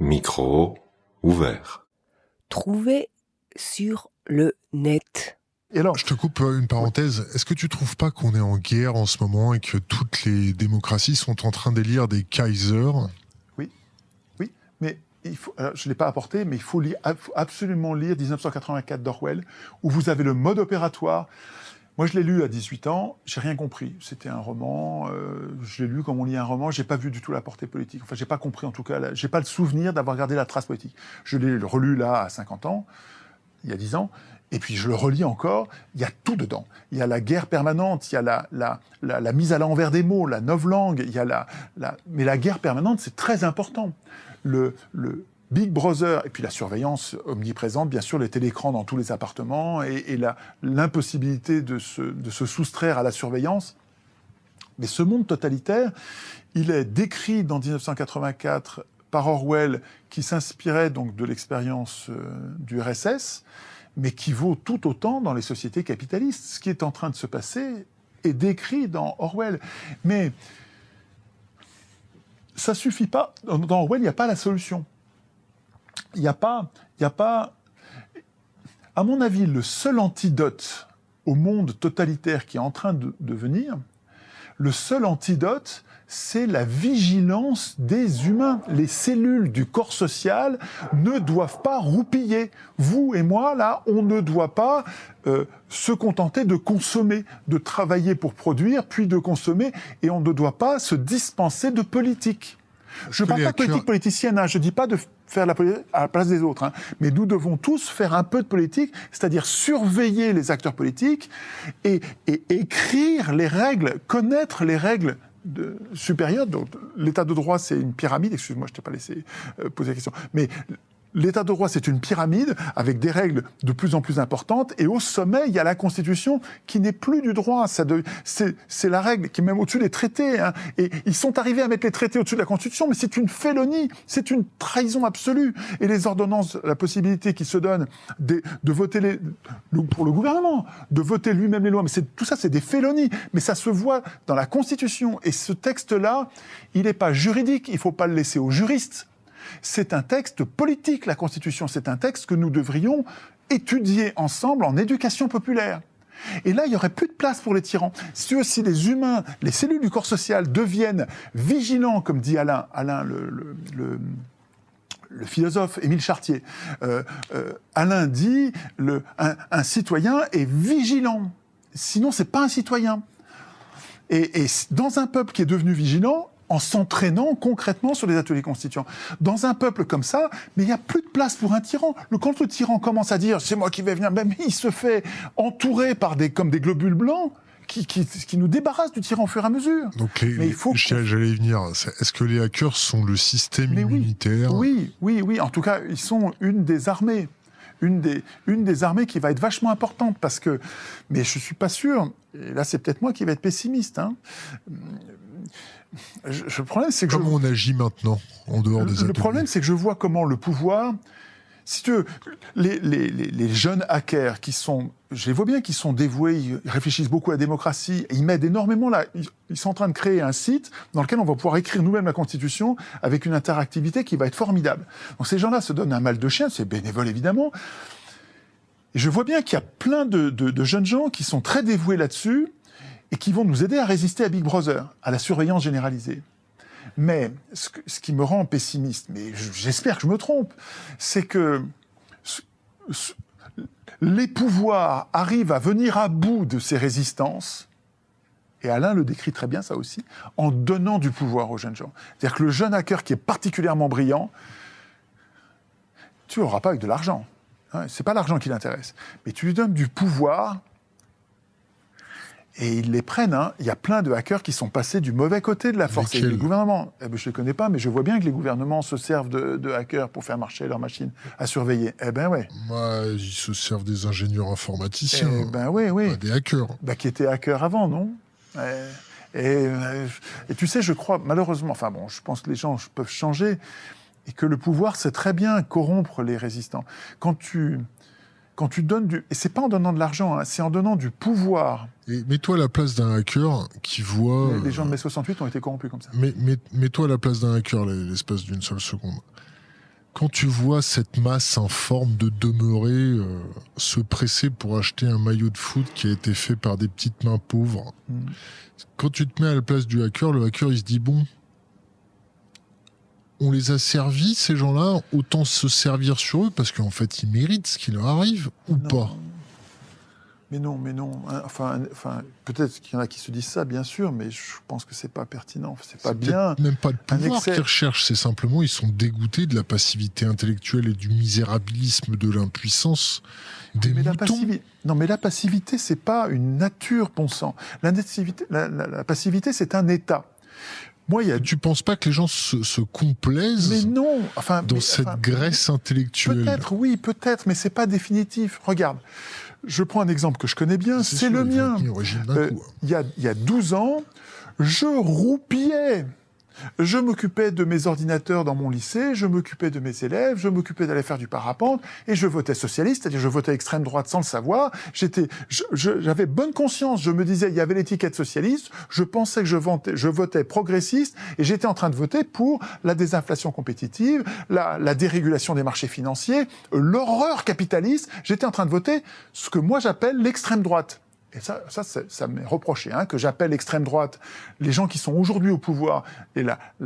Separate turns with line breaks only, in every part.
Micro ouvert.
Trouver sur le net.
Et alors,
je te coupe une parenthèse. Est-ce que tu trouves pas qu'on est en guerre en ce moment et que toutes les démocraties sont en train d'élire des Kaisers ?
Oui, mais je ne l'ai pas apporté, mais il faut absolument lire 1984 d'Orwell, où vous avez le mode opératoire. Moi, je l'ai lu à 18 ans, j'ai rien compris. C'était un roman, je l'ai lu comme on lit un roman, j'ai pas vu du tout la portée politique. Enfin, j'ai pas compris, en tout cas, j'ai pas le souvenir d'avoir gardé la trace politique. Je l'ai relu là, à 50 ans, il y a 10 ans, et puis je le relis encore, il y a tout dedans. Il y a la guerre permanente, il y a la mise à l'envers des mots, la novlangue, il y a mais la guerre permanente, c'est très important. Le Big Brother, et puis la surveillance omniprésente, bien sûr, les télécrans dans tous les appartements, et l'impossibilité de se soustraire à la surveillance. Mais ce monde totalitaire, il est décrit dans 1984 par Orwell, qui s'inspirait donc de l'expérience du RSS, mais qui vaut tout autant dans les sociétés capitalistes. Ce qui est en train de se passer est décrit dans Orwell. Mais ça suffit pas. Dans Orwell, il n'y a pas la solution. Il n'y a pas... À mon avis, le seul antidote au monde totalitaire qui est en train de venir, le seul antidote, c'est la vigilance des humains. Les cellules du corps social ne doivent pas roupiller. Vous et moi, là, on ne doit pas se contenter de consommer, de travailler pour produire, puis de consommer, et on ne doit pas se dispenser de politique. Je ne parle pas de politique politicienne, je ne dis pas de faire la politique à la place des autres, mais nous devons tous faire un peu de politique, c'est-à-dire surveiller les acteurs politiques et écrire les règles, connaître les règles supérieures. Donc, l'état de droit, c'est une pyramide, excuse-moi, je ne t'ai pas laissé poser la question, mais l'état de droit, c'est une pyramide avec des règles de plus en plus importantes, et au sommet, il y a la Constitution qui n'est plus du droit. C'est la règle qui est même au-dessus des traités. Et ils sont arrivés à mettre les traités au-dessus de la Constitution, mais c'est une félonie, c'est une trahison absolue. Et les ordonnances, la possibilité qui se donne de voter pour le gouvernement, de voter lui-même les lois, mais tout ça, c'est des félonies. Mais ça se voit dans la Constitution. Et ce texte-là, il n'est pas juridique, il ne faut pas le laisser aux juristes. C'est un texte politique, la Constitution. C'est un texte que nous devrions étudier ensemble en éducation populaire. Et là, il n'y aurait plus de place pour les tyrans. Si aussi les humains, les cellules du corps social deviennent vigilants, comme dit Alain le philosophe Émile Chartier. Alain dit un citoyen est vigilant. Sinon, c'est pas un citoyen. Et dans un peuple qui est devenu vigilant, en s'entraînant concrètement sur les ateliers constituants. Dans un peuple comme ça, mais il n'y a plus de place pour un tyran. Quand le tyran commence à dire « c'est moi qui vais venir », même il se fait entourer par comme des globules blancs qui nous débarrassent du tyran au fur et à mesure.
Donc j'allais y venir. Est-ce que les hackers sont le système immunitaire ?
Oui. En tout cas, ils sont une des armées. Une des armées qui va être vachement importante parce que... Mais je ne suis pas sûr, et là c'est peut-être moi qui vais être pessimiste, le problème, c'est que
comment on agit maintenant, en dehors des ateliers ?
Le problème, c'est que je vois comment le pouvoir... Si tu veux, les jeunes hackers je les vois bien qui sont dévoués, ils réfléchissent beaucoup à la démocratie, et ils m'aident énormément là. Ils sont en train de créer un site dans lequel on va pouvoir écrire nous-mêmes la Constitution avec une interactivité qui va être formidable. Donc ces gens-là se donnent un mal de chien, c'est bénévole évidemment. Et je vois bien qu'il y a plein de jeunes gens qui sont très dévoués là-dessus, et qui vont nous aider à résister à Big Brother, à la surveillance généralisée. Mais ce qui me rend pessimiste, mais j'espère que je me trompe, c'est que les pouvoirs arrivent à venir à bout de ces résistances, et Alain le décrit très bien ça aussi, en donnant du pouvoir aux jeunes gens. C'est-à-dire que le jeune hacker qui est particulièrement brillant, tu ne l'auras pas avec de l'argent. C'est pas l'argent qui l'intéresse. Mais tu lui donnes du pouvoir... Et ils les prennent. Il y a plein de hackers qui sont passés du mauvais côté de la force. Et le gouvernement, je ne les connais pas, mais je vois bien que les gouvernements se servent de hackers pour faire marcher leurs machines à surveiller. Eh ben ouais.
Ils se servent des ingénieurs informaticiens.
Eh ben oui.
Pas des hackers.
Qui étaient hackers avant, non ? Et tu sais, je crois, malheureusement, je pense que les gens peuvent changer, et que le pouvoir sait très bien corrompre les résistants. Quand tu donnes et c'est pas en donnant de l'argent, c'est en donnant du pouvoir.
Et mets-toi à la place d'un hacker qui voit...
Les gens de mai 68 ont été corrompus comme ça.
Mets-toi à la place d'un hacker l'espace d'une seule seconde. Quand tu vois cette masse informe de demeurés se presser pour acheter un maillot de foot qui a été fait par des petites mains pauvres, quand tu te mets à la place du hacker, le hacker il se dit bon, on les a servis ces gens-là, autant se servir sur eux parce qu'en fait ils méritent ce qui leur arrive ou pas.
Mais non. Enfin, peut-être qu'il y en a qui se disent ça, bien sûr, mais je pense que c'est pas pertinent. C'est pas bien.
Même pas le pouvoir qu'ils recherchent, c'est simplement ils sont dégoûtés de la passivité intellectuelle et du misérabilisme de l'impuissance des moutons.
Mais la passivité, c'est pas une nature, bon sang. La passivité, c'est un état.
Tu penses pas que les gens se complaisent dans cette graisse intellectuelle?
Peut-être, mais c'est pas définitif. Regarde. Je prends un exemple que je connais bien, c'est le mien. Il y a 12 ans, je roupillais. Je m'occupais de mes ordinateurs dans mon lycée, je m'occupais de mes élèves, je m'occupais d'aller faire du parapente, et je votais socialiste, c'est-à-dire je votais extrême droite sans le savoir. J'avais bonne conscience, je me disais, il y avait l'étiquette socialiste, je pensais que je votais progressiste, et j'étais en train de voter pour la désinflation compétitive, la dérégulation des marchés financiers, l'horreur capitaliste. J'étais en train de voter ce que moi j'appelle l'extrême droite. Et ça m'est reproché, que j'appelle extrême droite les gens qui sont aujourd'hui au pouvoir et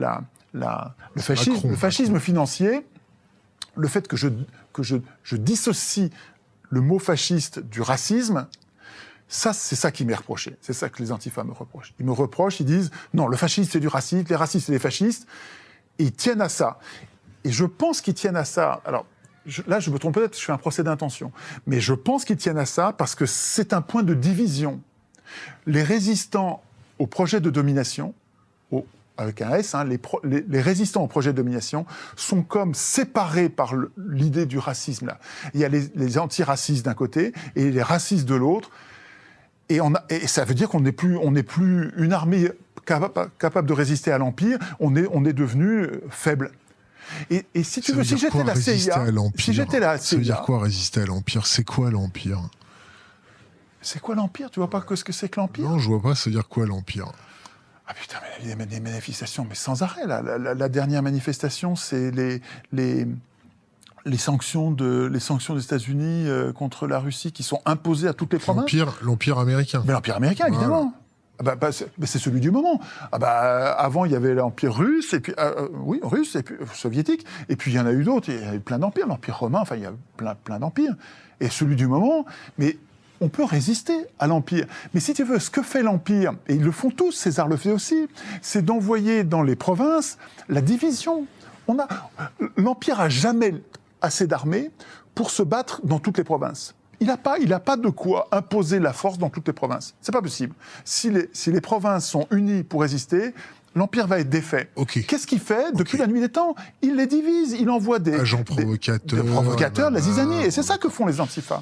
le fascisme financier, le fait que je dissocie le mot fasciste du racisme, c'est ça qui m'est reproché. C'est ça que les antifas me reprochent. Ils me reprochent, ils disent non, le fascisme c'est du racisme, les racistes c'est des fascistes, et ils tiennent à ça. Et je pense qu'ils tiennent à ça. Alors, là, je me trompe peut-être, je fais un procès d'intention. Mais je pense qu'ils tiennent à ça parce que c'est un point de division. Les résistants au projet de domination, avec un S, les résistants au projet de domination sont comme séparés par l'idée du racisme. Là. Il y a les antiracistes d'un côté et les racistes de l'autre. Et ça veut dire qu'on n'est plus une armée capable de résister à l'Empire, on est devenu faible. Et si tu veux, si j'étais la CIA,
ça veut dire quoi résister à l'Empire? C'est quoi l'Empire?
C'est quoi l'Empire? Tu vois pas ce que c'est que l'Empire?
Non, je vois pas. Ça veut dire quoi l'Empire?
Ah putain, mais il y a des manifestations, mais sans arrêt. La dernière manifestation, c'est les sanctions des États-Unis contre la Russie qui sont imposées à toutes les provinces.
L'Empire américain.
Mais l'Empire américain, évidemment. Voilà. C'est celui du moment. Avant, il y avait l'Empire russe, et puis russe, et puis soviétique, et puis il y en a eu d'autres. Il y a eu plein d'empires, l'Empire romain. Enfin, il y a plein d'empires. Et celui du moment, mais on peut résister à l'Empire. Mais si tu veux, ce que fait l'Empire, et ils le font tous, César le fait aussi, c'est d'envoyer dans les provinces la division. L'Empire a jamais assez d'armées pour se battre dans toutes les provinces. Il n'a pas de quoi imposer la force dans toutes les provinces. C'est pas possible. Si les provinces sont unies pour résister, l'Empire va être défait.
Okay.
Qu'est-ce qu'il fait depuis la nuit des temps? Il les divise, il envoie des
agents provocateurs,
des provocateurs, de la zizanie. Et c'est ça que font les antifas.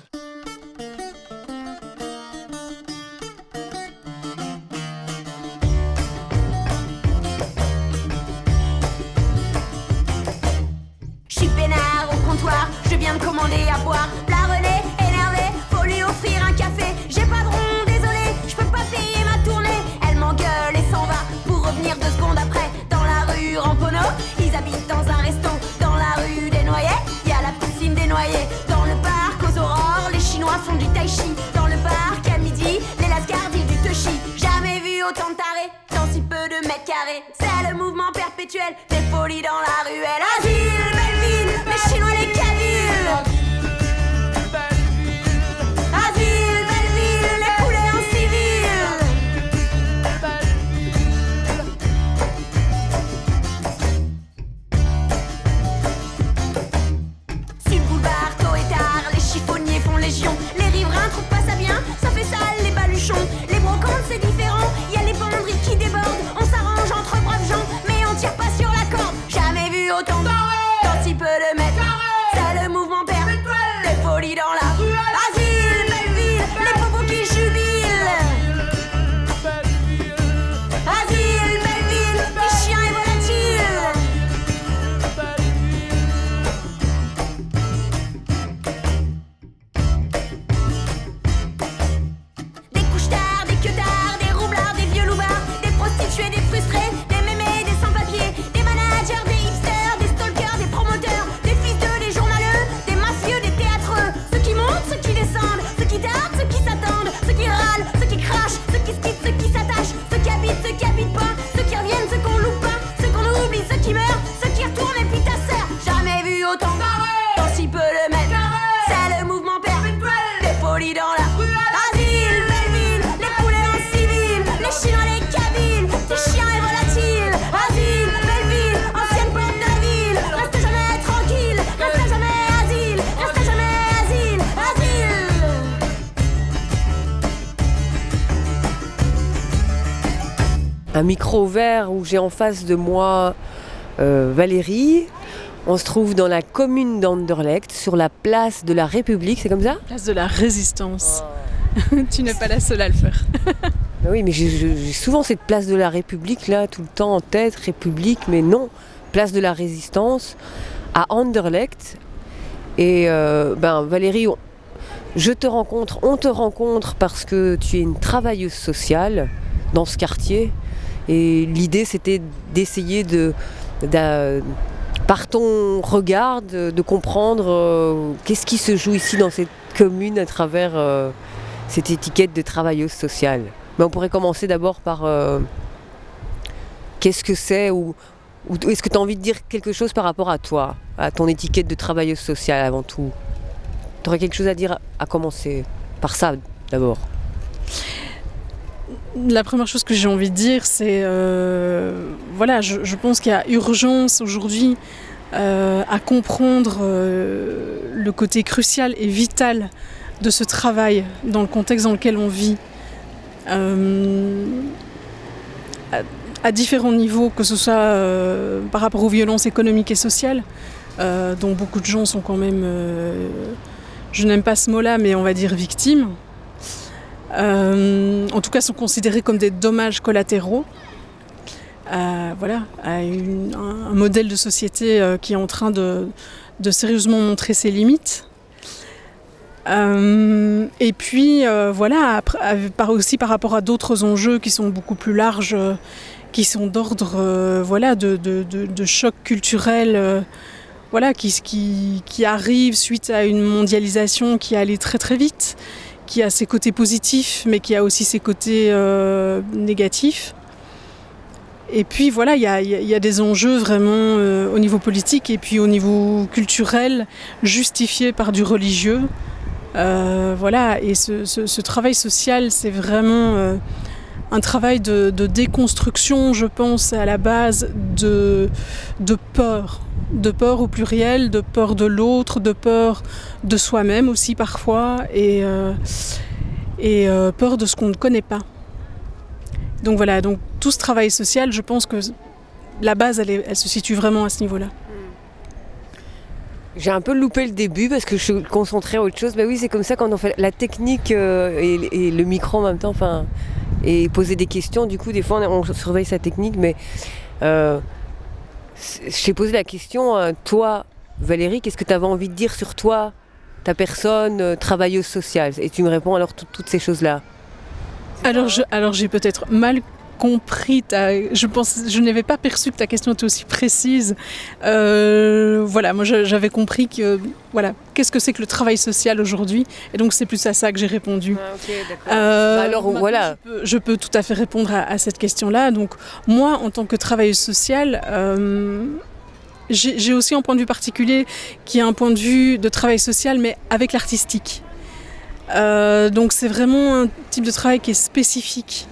Je suis peinard au comptoir, je viens de commander à boire. La Renée, énervée, faut lui offrir un café. J'ai pas de rond, désolé, je peux pas payer ma tournée. Elle m'engueule et s'en va pour revenir 2 secondes après. Dans la rue Ramponneau, ils habitent dans un resto. Dans la rue des Noyers, y a la piscine des Noyers. Dans le parc aux aurores, les Chinois font du tai chi. Dans le parc à midi, les lascars disent du touchy. Jamais vu autant de tarés dans si peu de mètres carrés. C'est le mouvement perpétuel des folies dans la ruelle. Asile, Belleville, les Chinois, les Kabyles. Asile, Belleville, les poulets en civil. Si le boulevard tôt et tard, les chiffonniers font légion. Les riverains trouvent pas ça bien, ça fait sale les baluchons. Les brocantes c'est différent, y a les penderies qui débordent. On s'arrange entre braves gens, mais on tire pas sur la corde. Jamais vu autant dans si peu de mètres. C'est le mouvement perpétuel, les folies dans la rue. Asile, Belleville, les bobos qui jubilent. Asile, Belleville, les chiens et volatiles. Des couche-tards, des queutards, des roublards, des vieux loupards, des prostituées, des frustrés, des mémés, des sans-papiers, des managers, des hipsters, des stalkers, des promoteurs, des
un micro ouvert où j'ai en face de moi Valérie. On se trouve dans la commune d'Anderlecht, sur la place de la République, c'est comme ça ?
Place de la Résistance. Tu n'es pas la seule à le faire.
Ben oui, mais j'ai souvent cette place de la République là, tout le temps en tête, République, mais non, place de la Résistance à Anderlecht. Et Valérie, on te rencontre parce que tu es une travailleuse sociale dans ce quartier. Et l'idée, c'était d'essayer par ton regard, de comprendre qu'est-ce qui se joue ici dans cette commune à travers cette étiquette de travailleuse sociale. Mais on pourrait commencer d'abord par qu'est-ce que c'est ou est-ce que tu as envie de dire quelque chose par rapport à toi, à ton étiquette de travailleuse sociale avant tout ? Tu aurais quelque chose à dire à commencer par ça d'abord ?
La première chose que j'ai envie de dire, c'est je pense qu'il y a urgence aujourd'hui à comprendre le côté crucial et vital de ce travail dans le contexte dans lequel on vit. À différents niveaux, que ce soit par rapport aux violences économiques et sociales, dont beaucoup de gens sont quand même, je n'aime pas ce mot-là, mais on va dire victimes. En tout cas, sont considérés comme des dommages collatéraux. Un modèle de société qui est en train de sérieusement montrer ses limites. Et puis, aussi par rapport à d'autres enjeux qui sont beaucoup plus larges, qui sont d'ordre de choc culturel qui arrive suite à une mondialisation qui est allée très très vite, qui a ses côtés positifs mais qui a aussi ses côtés négatifs. Et puis il y a des enjeux vraiment au niveau politique et puis au niveau culturel justifiés par du religieux. Et ce travail social, c'est vraiment un travail de déconstruction, je pense, à la base de peur au pluriel, de peur de l'autre, de peur de soi-même aussi parfois, et peur de ce qu'on ne connaît pas. Donc tout ce travail social, je pense que la base, elle se situe vraiment à ce niveau-là.
J'ai un peu loupé le début parce que je suis concentrée à autre chose. Oui, c'est comme ça quand on fait la technique et le micro en même temps, et poser des questions. Du coup, des fois, on surveille sa technique, mais je t'ai posé la question, toi, Valérie, qu'est-ce que tu avais envie de dire sur toi, ta personne, travailleuse sociale ? Et tu me réponds alors toutes ces choses-là.
Alors j'ai peut-être mal compris je n'avais pas perçu que ta question était aussi précise. Moi j'avais compris que qu'est-ce que c'est que le travail social aujourd'hui, et donc c'est plus à ça que j'ai répondu. Je peux tout à fait répondre à cette question-là. Donc moi, en tant que travailleuse sociale, j'ai aussi un point de vue particulier qui est un point de vue de travail social mais avec l'artistique. Donc c'est vraiment un type de travail qui est spécifique.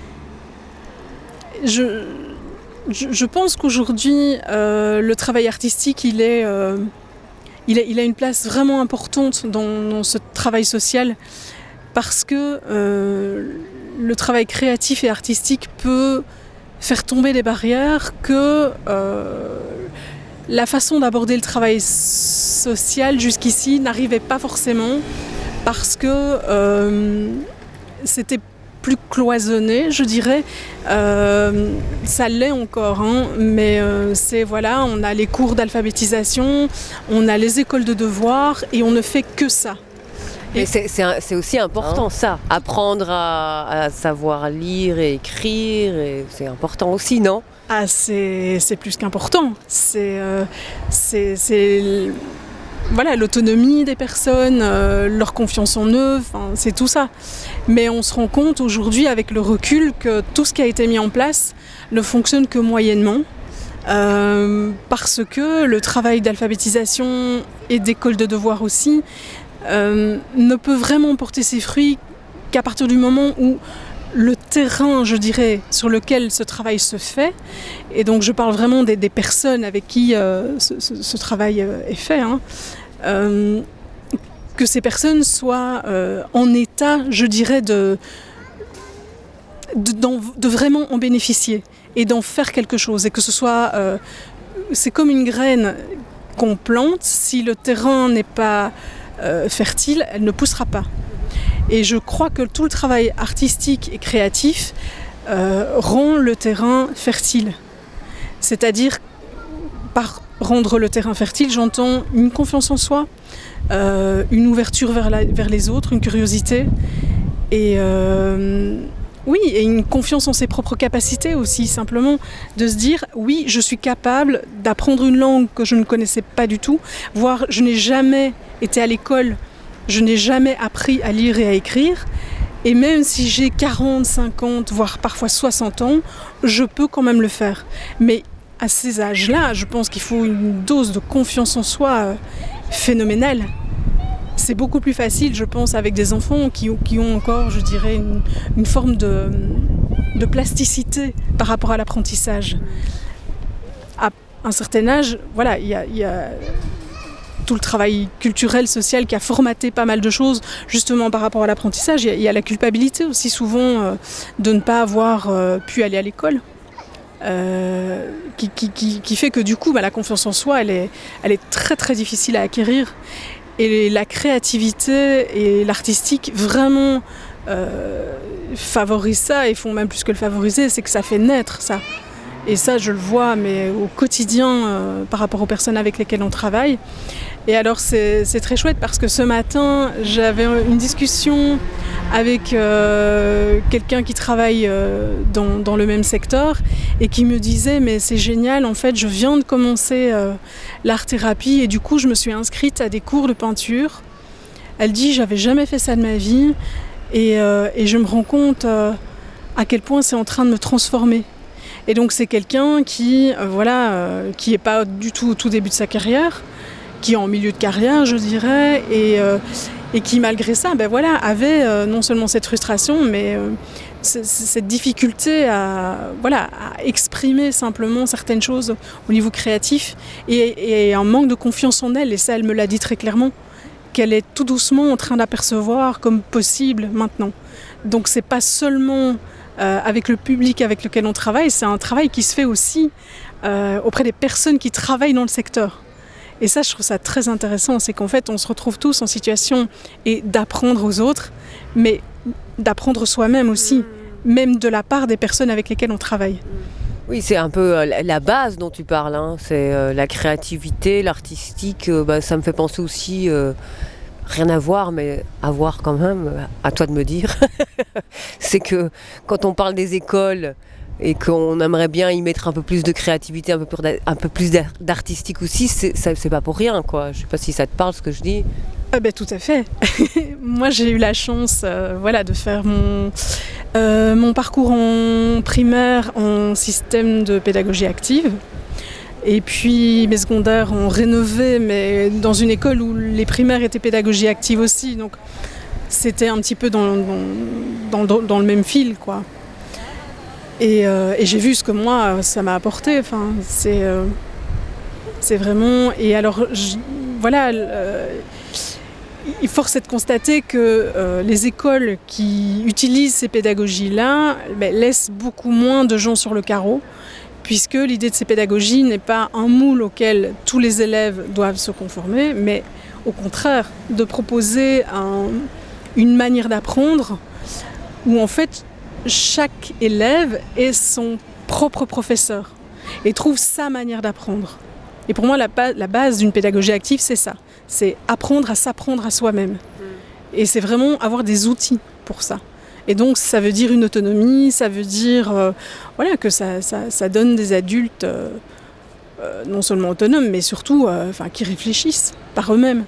Je pense qu'aujourd'hui, le travail artistique, il a une place vraiment importante dans ce travail social, parce que le travail créatif et artistique peut faire tomber les barrières que la façon d'aborder le travail social jusqu'ici n'arrivait pas forcément, parce que c'était plus cloisonné, je dirais. Ça l'est encore, mais on a les cours d'alphabétisation, on a les écoles de devoirs, et on ne fait que ça.
Et c'est aussi important, ça. Apprendre à savoir lire et écrire, c'est important aussi, non ?
Ah, c'est plus qu'important. C'est l'autonomie des personnes, leur confiance en eux, c'est tout ça. Mais on se rend compte aujourd'hui, avec le recul, que tout ce qui a été mis en place ne fonctionne que moyennement, parce que le travail d'alphabétisation et d'école de devoirs aussi ne peut vraiment porter ses fruits qu'à partir du moment où le terrain, je dirais, sur lequel ce travail se fait, et donc je parle vraiment des personnes avec qui ce travail est fait, que ces personnes soient en état, je dirais, de vraiment en bénéficier et d'en faire quelque chose. Et que ce soit... c'est comme une graine qu'on plante, si le terrain n'est pas fertile, elle ne poussera pas. Et je crois que tout le travail artistique et créatif rend le terrain fertile. C'est-à-dire, par rendre le terrain fertile, j'entends une confiance en soi, une ouverture vers les autres, une curiosité, et et une confiance en ses propres capacités aussi, simplement de se dire, oui, je suis capable d'apprendre une langue que je ne connaissais pas du tout, voire je n'ai jamais été à l'école, je n'ai jamais appris à lire et à écrire, et même si j'ai 40, 50, voire parfois 60 ans, je peux quand même le faire. Mais à ces âges-là, je pense qu'il faut une dose de confiance en soi phénoménale. C'est beaucoup plus facile, je pense, avec des enfants qui ont encore, je dirais, une forme de plasticité par rapport à l'apprentissage. À un certain âge, voilà, il y a tout le travail culturel, social qui a formaté pas mal de choses, justement par rapport à l'apprentissage. Il y a la culpabilité aussi souvent de ne pas avoir pu aller à l'école. Qui fait que du coup, la confiance en soi, elle est très très difficile à acquérir. Et la créativité et l'artistique vraiment favorisent ça et font même plus que le favoriser, c'est que ça fait naître ça. Et ça, je le vois, mais au quotidien, par rapport aux personnes avec lesquelles on travaille. Et alors, c'est très chouette parce que ce matin, j'avais une discussion avec quelqu'un qui travaille dans le même secteur et qui me disait « Mais c'est génial, en fait, je viens de commencer l'art-thérapie et du coup, je me suis inscrite à des cours de peinture. » Elle dit « J'avais jamais fait ça de ma vie et je me rends compte à quel point c'est en train de me transformer. » Et donc c'est quelqu'un qui est pas du tout au tout début de sa carrière, qui est en milieu de carrière, je dirais, et qui malgré ça, avait non seulement cette frustration, mais cette difficulté à exprimer simplement certaines choses au niveau créatif, et un manque de confiance en elle. Et ça, elle me l'a dit très clairement, qu'elle est tout doucement en train d'apercevoir comme possible maintenant. Donc c'est pas seulement avec le public avec lequel on travaille, c'est un travail qui se fait aussi auprès des personnes qui travaillent dans le secteur. Et ça, je trouve ça très intéressant, c'est qu'en fait, on se retrouve tous en situation d'apprendre aux autres, mais d'apprendre soi-même aussi, même de la part des personnes avec lesquelles on travaille.
Oui, c'est un peu la base dont tu parles, hein. C'est la créativité, l'artistique, ça me fait penser aussi... rien à voir, mais à voir quand même, à toi de me dire. C'est que quand on parle des écoles et qu'on aimerait bien y mettre un peu plus de créativité, un peu plus d'artistique aussi, c'est pas pour rien, quoi. Je sais pas si ça te parle ce que je dis.
Tout à fait. Moi, j'ai eu la chance de faire mon parcours en primaire en système de pédagogie active. Et puis mes secondaires ont rénové, mais dans une école où les primaires étaient pédagogie active aussi, donc c'était un petit peu dans le même fil, quoi. Et j'ai vu ce que moi, ça m'a apporté. Enfin, c'est vraiment... Et alors, il force est de constater que les écoles qui utilisent ces pédagogies-là laissent beaucoup moins de gens sur le carreau, puisque l'idée de ces pédagogies n'est pas un moule auquel tous les élèves doivent se conformer, mais au contraire, de proposer une manière d'apprendre où en fait chaque élève est son propre professeur et trouve sa manière d'apprendre. Et pour moi, la base d'une pédagogie active, c'est ça. C'est apprendre à s'apprendre à soi-même. Et c'est vraiment avoir des outils pour ça. Et donc, ça veut dire une autonomie, ça veut dire que ça donne des adultes non seulement autonomes, mais surtout qui réfléchissent par eux-mêmes.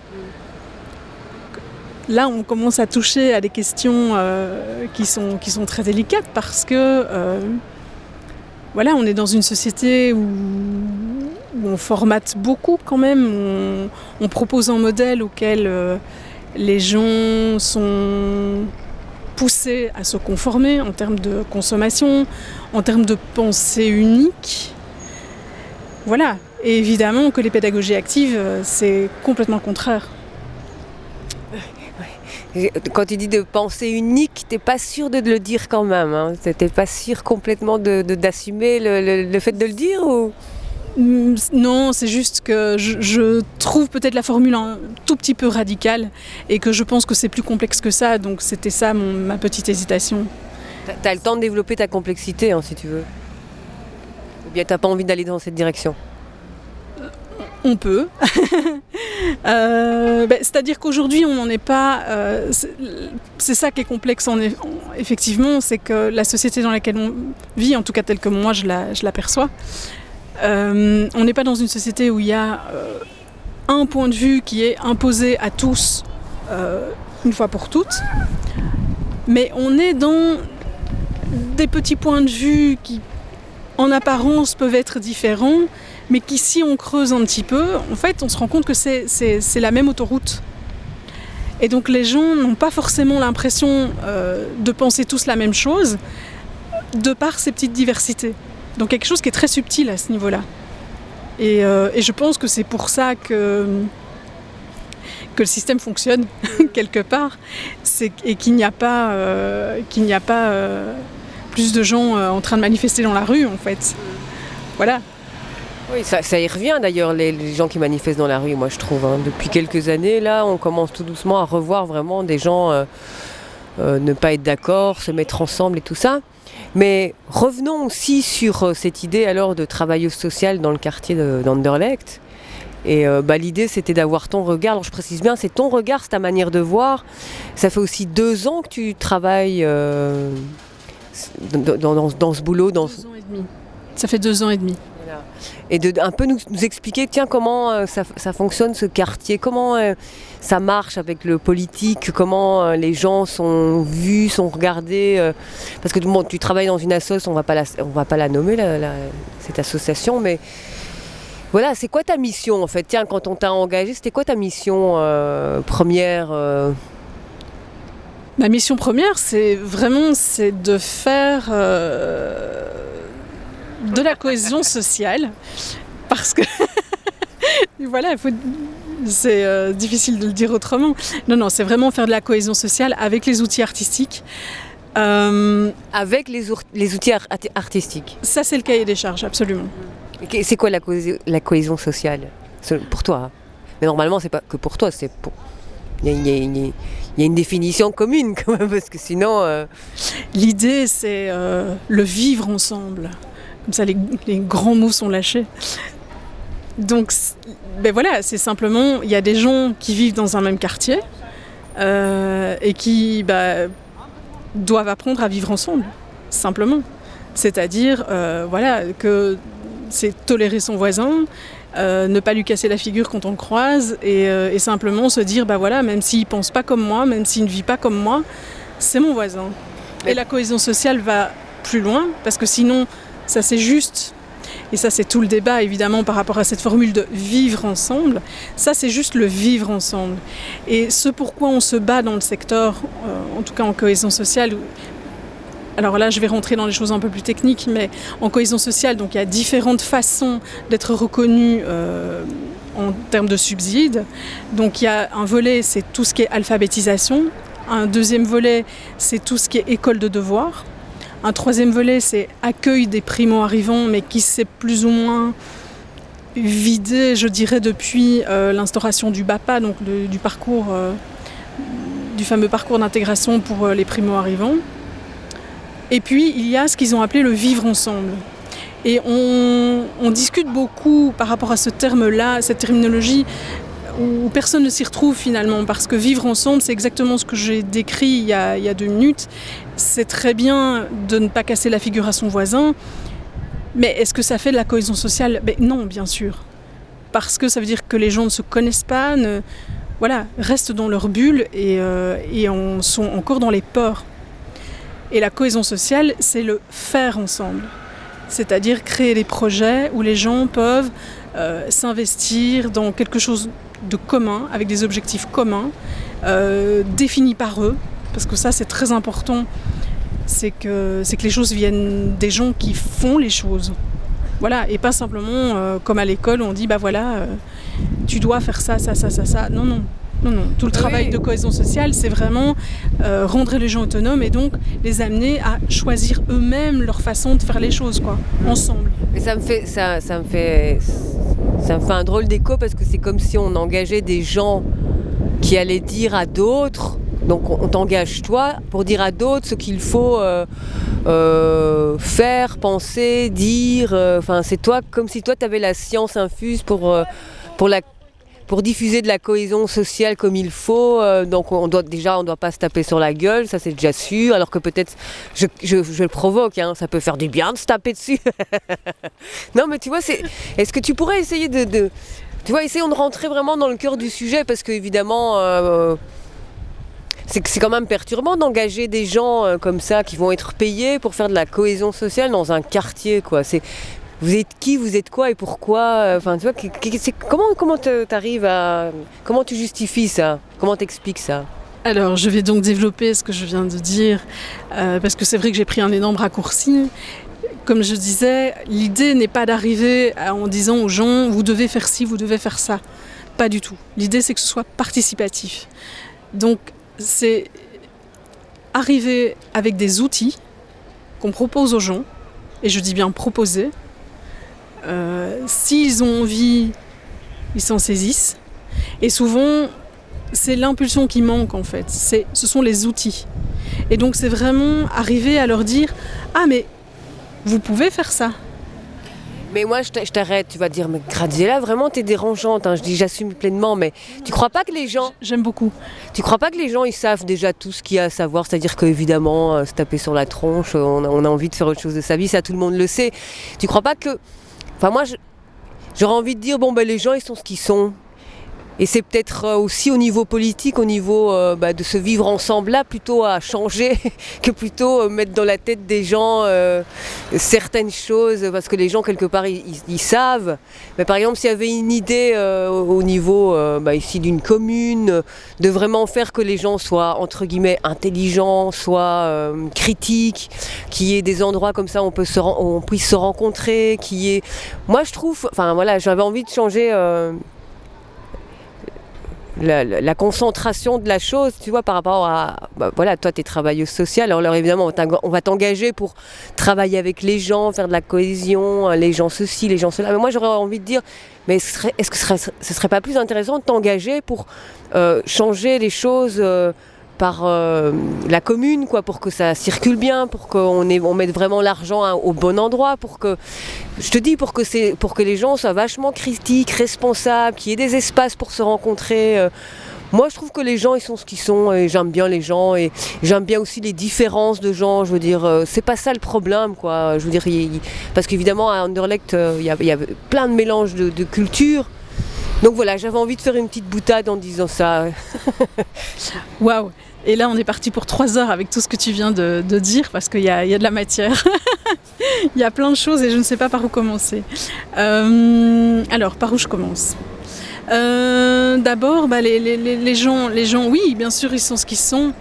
Là, on commence à toucher à des questions qui sont très délicates parce que on est dans une société où on formate beaucoup quand même. On propose un modèle auquel les gens sont poussés à se conformer en termes de consommation, en termes de pensée unique. Voilà. Et évidemment que les pédagogies actives, c'est complètement le contraire.
Quand tu dis de pensée unique, t'es pas sûr de le dire quand même. Hein. T'es pas sûr complètement d'assumer le fait de le dire ou...
Non, c'est juste que je trouve peut-être la formule un tout petit peu radicale et que je pense que c'est plus complexe que ça. Donc c'était ça ma petite hésitation.
T'as le temps de développer ta complexité, hein, si tu veux. Ou bien t'as pas envie d'aller dans cette direction?
On peut. C'est-à-dire qu'aujourd'hui, on n'en est pas... c'est ça qui est complexe, effectivement, c'est que la société dans laquelle on vit, en tout cas telle que moi je l'aperçois, on n'est pas dans une société où il y a un point de vue qui est imposé à tous, une fois pour toutes, mais on est dans des petits points de vue qui, en apparence, peuvent être différents, mais qui, si on creuse un petit peu, en fait, on se rend compte que c'est la même autoroute. Et donc les gens n'ont pas forcément l'impression de penser tous la même chose, de par ces petites diversités. Donc quelque chose qui est très subtil à ce niveau-là. Et je pense que c'est pour ça que le système fonctionne, quelque part, et qu'il n'y a pas, plus de gens en train de manifester dans la rue, en fait. Voilà.
Oui, ça y revient d'ailleurs, les gens qui manifestent dans la rue, moi je trouve. Hein. Depuis quelques années, là, on commence tout doucement à revoir vraiment des gens ne pas être d'accord, se mettre ensemble et tout ça. Mais revenons aussi sur cette idée alors de travailleuse sociale dans le quartier d'Anderlecht. Et l'idée c'était d'avoir ton regard, alors je précise bien, c'est ton regard, c'est ta manière de voir. Ça fait aussi 2 ans que tu travailles dans ce boulot.
2 ans et demi. Ça fait 2 ans et demi.
Voilà. Et de un peu nous expliquer, tiens, comment ça fonctionne ce quartier, comment ça marche avec le politique, comment les gens sont vus, sont regardés. Parce que bon, tu travailles dans une assoce, on va pas la nommer, cette association, mais voilà, c'est quoi ta mission en fait? Tiens, quand on t'a engagé, c'était quoi ta mission première
Ma mission première, c'est de faire de la cohésion sociale, parce que voilà, c'est difficile de le dire autrement. Non, c'est vraiment faire de la cohésion sociale avec les outils artistiques.
Avec les outils artistiques.
Ça, c'est le cahier des charges, absolument.
C'est quoi la cohésion sociale pour toi? Hein? Mais normalement, c'est pas que pour toi, c'est pour... Il y a une définition commune quand même, parce que sinon...
L'idée, c'est le vivre ensemble. Comme ça, les grands mots sont lâchés. Donc, voilà, c'est simplement... Il y a des gens qui vivent dans un même quartier et qui doivent apprendre à vivre ensemble, simplement. C'est-à-dire, que c'est tolérer son voisin, ne pas lui casser la figure quand on le croise et simplement se dire, même s'il ne pense pas comme moi, même s'il ne vit pas comme moi, c'est mon voisin. Et la cohésion sociale va plus loin, parce que sinon, ça c'est juste, et ça c'est tout le débat évidemment par rapport à cette formule de vivre ensemble, ça c'est juste le vivre ensemble. Et ce pourquoi on se bat dans le secteur, en tout cas en cohésion sociale, alors là, je vais rentrer dans les choses un peu plus techniques, mais en cohésion sociale, donc il y a différentes façons d'être reconnu en termes de subsides. Donc il y a un volet, c'est tout ce qui est alphabétisation. Un deuxième volet, c'est tout ce qui est école de devoir. Un troisième volet, c'est accueil des primo-arrivants, mais qui s'est plus ou moins vidé, je dirais, depuis l'instauration du BAPA, donc du parcours, du fameux parcours d'intégration pour les primo-arrivants. Et puis, il y a ce qu'ils ont appelé le vivre ensemble. Et on discute beaucoup par rapport à ce terme-là, cette terminologie, où personne ne s'y retrouve finalement, parce que vivre ensemble, c'est exactement ce que j'ai décrit il y a 2 minutes. C'est très bien de ne pas casser la figure à son voisin, mais est-ce que ça fait de la cohésion sociale ? Non, bien sûr. Parce que ça veut dire que les gens ne se connaissent pas, restent dans leur bulle et sont encore dans les peurs. Et la cohésion sociale, c'est le faire ensemble. C'est-à-dire créer des projets où les gens peuvent s'investir dans quelque chose de commun, avec des objectifs communs, définis par eux. Parce que ça, c'est très important. C'est que les choses viennent des gens qui font les choses. Voilà, et pas simplement comme à l'école, on dit, tu dois faire ça, ça, ça, ça, ça. Non. Non. Tout le travail de cohésion sociale, c'est vraiment rendre les gens autonomes et donc les amener à choisir eux-mêmes leur façon de faire les choses, quoi, ensemble.
Et ça me fait un drôle d'écho parce que c'est comme si on engageait des gens qui allaient dire à d'autres. Donc on t'engage toi pour dire à d'autres ce qu'il faut faire, penser, dire. Enfin, c'est toi comme si toi tu avais la science infuse pour diffuser de la cohésion sociale comme il faut. Donc on doit pas se taper sur la gueule, ça c'est déjà sûr. Alors que peut-être je le provoque, hein, ça peut faire du bien de se taper dessus. Non mais tu vois, est-ce que tu pourrais essayer essayons de rentrer vraiment dans le cœur du sujet parce qu'évidemment. C'est quand même perturbant d'engager des gens comme ça qui vont être payés pour faire de la cohésion sociale dans un quartier, quoi. Vous êtes qui, vous êtes quoi et pourquoi. Enfin, tu vois, comment t'arrives à. Comment tu justifies ça? Comment t'expliques ça?
Alors, je vais donc développer ce que je viens de dire, parce que c'est vrai que j'ai pris un énorme raccourci. Comme je disais, l'idée n'est pas d'arriver en disant aux gens « vous devez faire ci, vous devez faire ça ». Pas du tout. L'idée, c'est que ce soit participatif. Donc, c'est arriver avec des outils qu'on propose aux gens, et je dis bien proposer. S'ils ont envie, ils s'en saisissent. Et souvent, c'est l'impulsion qui manque en fait. Ce sont les outils. Et donc c'est vraiment arriver à leur dire « Ah mais vous pouvez faire ça ».
Mais moi, je t'arrête, tu vas dire, mais Graziella, vraiment, t'es dérangeante. Hein. Je dis, j'assume pleinement, mais tu crois pas que les gens...
J'aime beaucoup.
Tu crois pas que les gens, ils savent déjà tout ce qu'il y a à savoir? C'est-à-dire qu'évidemment, se taper sur la tronche, on a envie de faire autre chose de sa vie, ça, tout le monde le sait. Tu crois pas que... Enfin, moi, j'aurais envie de dire, les gens, ils sont ce qu'ils sont. Et c'est peut-être aussi au niveau politique, au niveau de se vivre ensemble là, plutôt à changer que plutôt mettre dans la tête des gens certaines choses, parce que les gens quelque part ils savent. Mais par exemple, s'il y avait une idée au niveau ici d'une commune, de vraiment faire que les gens soient entre guillemets intelligents, soient critiques, qu'il y ait des endroits comme ça où on puisse se rencontrer, moi je trouve, enfin voilà, j'avais envie de changer. La concentration de la chose, tu vois, par rapport à... toi, tu es travailleuse sociale, alors évidemment, on va t'engager pour travailler avec les gens, faire de la cohésion, les gens ceci, les gens cela. Mais moi, j'aurais envie de dire, mais est-ce que ce serait pas plus intéressant de t'engager pour changer les choses par la commune, quoi, pour que ça circule bien, pour qu'on mette vraiment l'argent au bon endroit, pour que les gens soient vachement critiques, responsables, qu'il y ait des espaces pour se rencontrer. Moi, je trouve que les gens, ils sont ce qu'ils sont, et j'aime bien les gens, et j'aime bien aussi les différences de gens. Je veux dire, c'est pas ça le problème, quoi. Je veux dire, parce qu'évidemment, à Anderlecht, il y a plein de mélanges de cultures. Donc voilà, j'avais envie de faire une petite boutade en disant ça.
Waouh! Et là, on est parti pour 3 heures avec tout ce que tu viens de dire, parce qu'il y a de la matière. Il y a plein de choses et je ne sais pas par où commencer. Alors, par où je commence? D'abord, les gens, oui, bien sûr, ils sont ce qu'ils sont.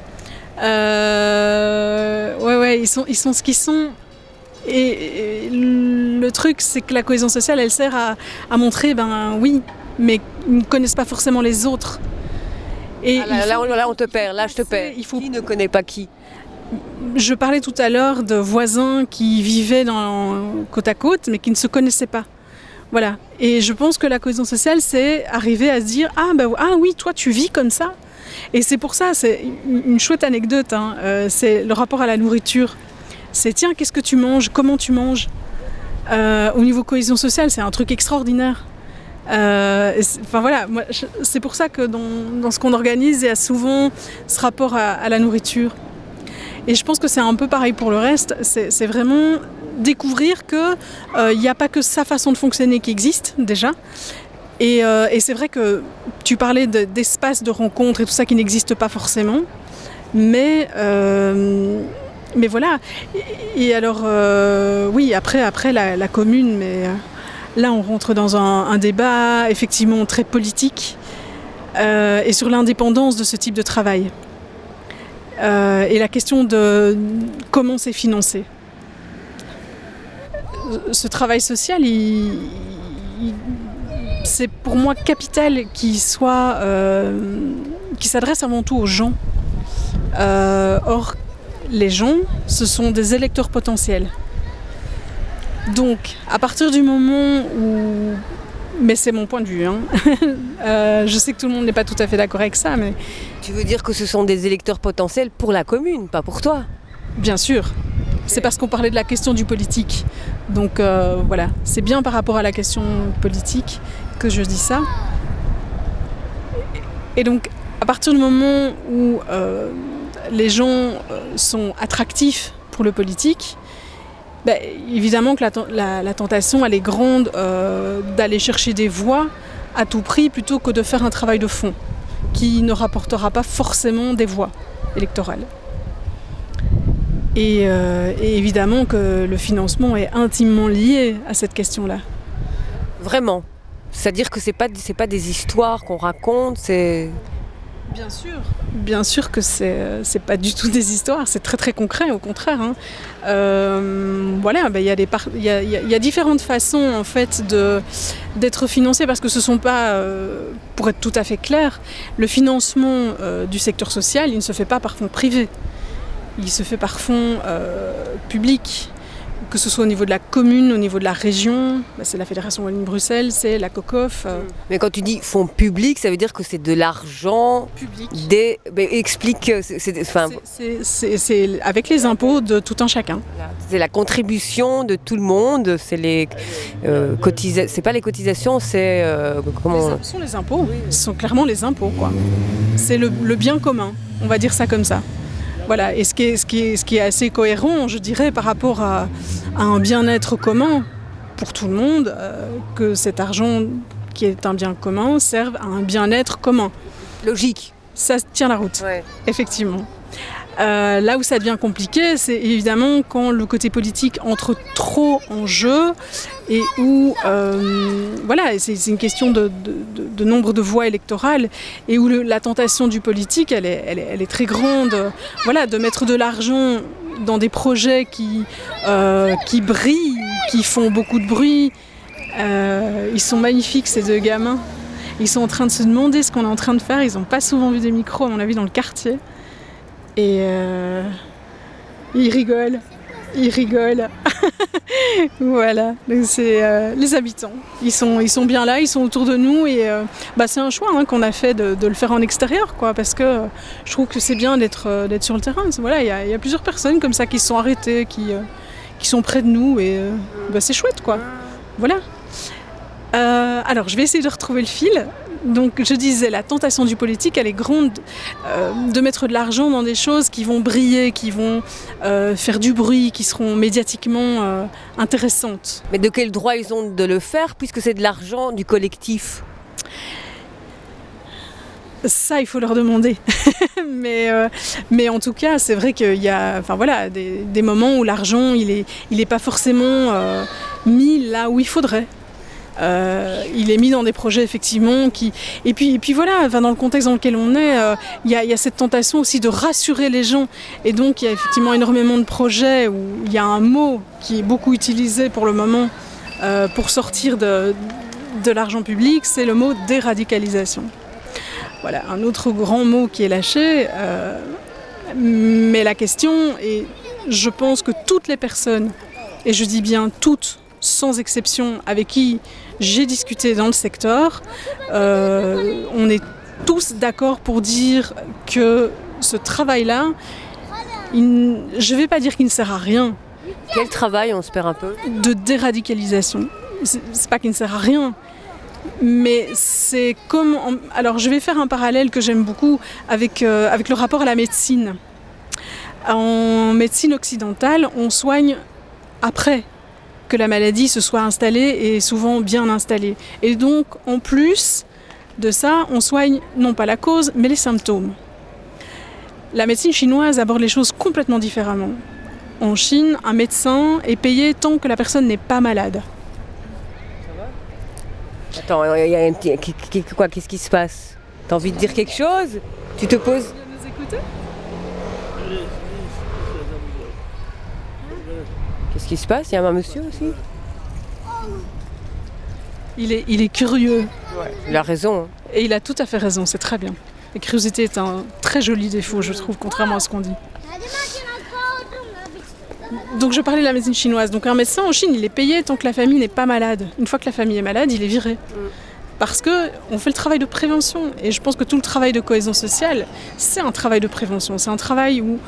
Ils sont ce qu'ils sont. Et le truc, c'est que la cohésion sociale, elle sert à montrer, oui, mais ils ne connaissent pas forcément les autres. Et
là, on te perd, là, je te perds. Qui ne connaît pas qui?
Je parlais tout à l'heure de voisins qui vivaient côte à côte, mais qui ne se connaissaient pas. Voilà. Et je pense que la cohésion sociale, c'est arriver à se dire « Ah oui, toi, tu vis comme ça ». Et c'est pour ça, c'est une chouette anecdote, hein, c'est le rapport à la nourriture. C'est « Tiens, qu'est-ce que tu manges? Comment tu manges ?» Au niveau cohésion sociale, c'est un truc extraordinaire. C'est pour ça que dans ce qu'on organise, il y a souvent ce rapport à la nourriture. Et je pense que c'est un peu pareil pour le reste. C'est vraiment découvrir qu'il n'y a pas que sa façon de fonctionner qui existe déjà. Et c'est vrai que tu parlais d'espaces de rencontres et tout ça qui n'existe pas forcément. Mais voilà. Et alors, oui, après la commune, mais... Là, on rentre dans un débat effectivement très politique et sur l'indépendance de ce type de travail. Et la question de comment c'est financé. Ce travail social, c'est pour moi capital qu'il s'adresse avant tout aux gens. Or, les gens, ce sont des électeurs potentiels. Donc, à partir du moment où... Mais c'est mon point de vue. Je sais que tout le monde n'est pas tout à fait d'accord avec ça, mais...
Tu veux dire que ce sont des électeurs potentiels pour la commune, pas pour toi?
Bien sûr. C'est parce qu'on parlait de la question du politique. Donc voilà, c'est bien par rapport à la question politique que je dis ça. Et donc, à partir du moment où les gens sont attractifs pour le politique, évidemment que la tentation, elle est grande d'aller chercher des voix à tout prix plutôt que de faire un travail de fond qui ne rapportera pas forcément des voix électorales. Et évidemment que le financement est intimement lié à cette question-là.
Vraiment? C'est-à-dire que c'est pas des histoires qu'on raconte, c'est... Bien sûr que c'est pas du tout des histoires, c'est très très concret, au contraire. Voilà, il y a différentes façons en fait d'être financé, parce que ce sont pas, pour être tout à fait clair, le financement du secteur social, il ne se fait pas par fonds privés, il se fait par fonds publics. Que ce soit au niveau de la commune, au niveau de la région, c'est la Fédération Wallonie-Bruxelles, c'est la COCOF. Mais quand tu dis fonds publics, ça veut dire que c'est de l'argent
public.
Explique.
C'est avec les impôts de tout un chacun.
C'est la contribution de tout le monde, c'est les cotisations. C'est pas les cotisations, c'est comment...
Ce sont les impôts. Ce sont clairement les impôts, quoi. C'est le bien commun. On va dire ça comme ça. Voilà, et ce qui est assez cohérent, je dirais, par rapport à un bien-être commun pour tout le monde, que cet argent qui est un bien commun serve à un bien-être commun.
Logique.
Ça tient la route,
ouais. Effectivement.
Là où ça devient compliqué, c'est évidemment quand le côté politique entre trop en jeu et où, voilà, c'est une question de nombre de voix électorales et où la tentation du politique, elle est très grande. Voilà, de mettre de l'argent dans des projets qui brillent, qui font beaucoup de bruit. Ils sont magnifiques, ces deux gamins. Ils sont en train de se demander ce qu'on est en train de faire. Ils n'ont pas souvent vu des micros, à mon avis, dans le quartier. Et ils rigolent. Voilà, donc c'est les habitants. Ils sont bien là, ils sont autour de nous et c'est un choix qu'on a fait de le faire en extérieur, quoi, parce que je trouve que c'est bien d'être sur le terrain. Voilà, il y a plusieurs personnes comme ça qui se sont arrêtées, qui sont près de nous et c'est chouette, quoi. Voilà. Alors, je vais essayer de retrouver le fil. Donc, je disais, la tentation du politique, elle est grande de mettre de l'argent dans des choses qui vont briller, qui vont faire du bruit, qui seront médiatiquement intéressantes.
Mais de quel droit ils ont de le faire, puisque c'est de l'argent du collectif?
Ça, il faut leur demander. mais en tout cas, c'est vrai qu'il y a des moments où l'argent, il est pas forcément mis là où il faudrait. Il est mis dans des projets effectivement et puis voilà, dans le contexte dans lequel on est, il y a cette tentation aussi de rassurer les gens, et donc il y a effectivement énormément de projets où il y a un mot qui est beaucoup utilisé pour le moment pour sortir de l'argent public, c'est le mot déradicalisation. Voilà, un autre grand mot qui est lâché, mais la question est, je pense que toutes les personnes, et je dis bien toutes, sans exception, avec qui j'ai discuté dans le secteur, on est tous d'accord pour dire que ce travail-là, je ne vais pas dire qu'il ne sert à rien.
Quel travail, on se perd un peu?
De déradicalisation. C'est pas qu'il ne sert à rien, mais c'est comme... Alors je vais faire un parallèle que j'aime beaucoup avec le rapport à la médecine. En médecine occidentale, on soigne après que la maladie se soit installée et souvent bien installée. Et donc, en plus de ça, on soigne non pas la cause, mais les symptômes. La médecine chinoise aborde les choses complètement différemment. En Chine, un médecin est payé tant que la personne n'est pas malade.
Attends, il y a un petit... Qu'est-ce qui se passe? T'as envie de dire quelque chose? Tu te poses?
Tu veux nous écouter?
Qu'est-ce qui se passe? Il y a un monsieur aussi?
Il est curieux.
Ouais. Il a raison. Hein.
Et il a tout à fait raison, c'est très bien. La curiosité est un très joli défaut, je trouve, contrairement à ce qu'on dit. Donc je parlais de la médecine chinoise. Donc un médecin en Chine, il est payé tant que la famille n'est pas malade. Une fois que la famille est malade, il est viré. Parce qu'on fait le travail de prévention. Et je pense que tout le travail de cohésion sociale, c'est un travail de prévention. C'est un travail où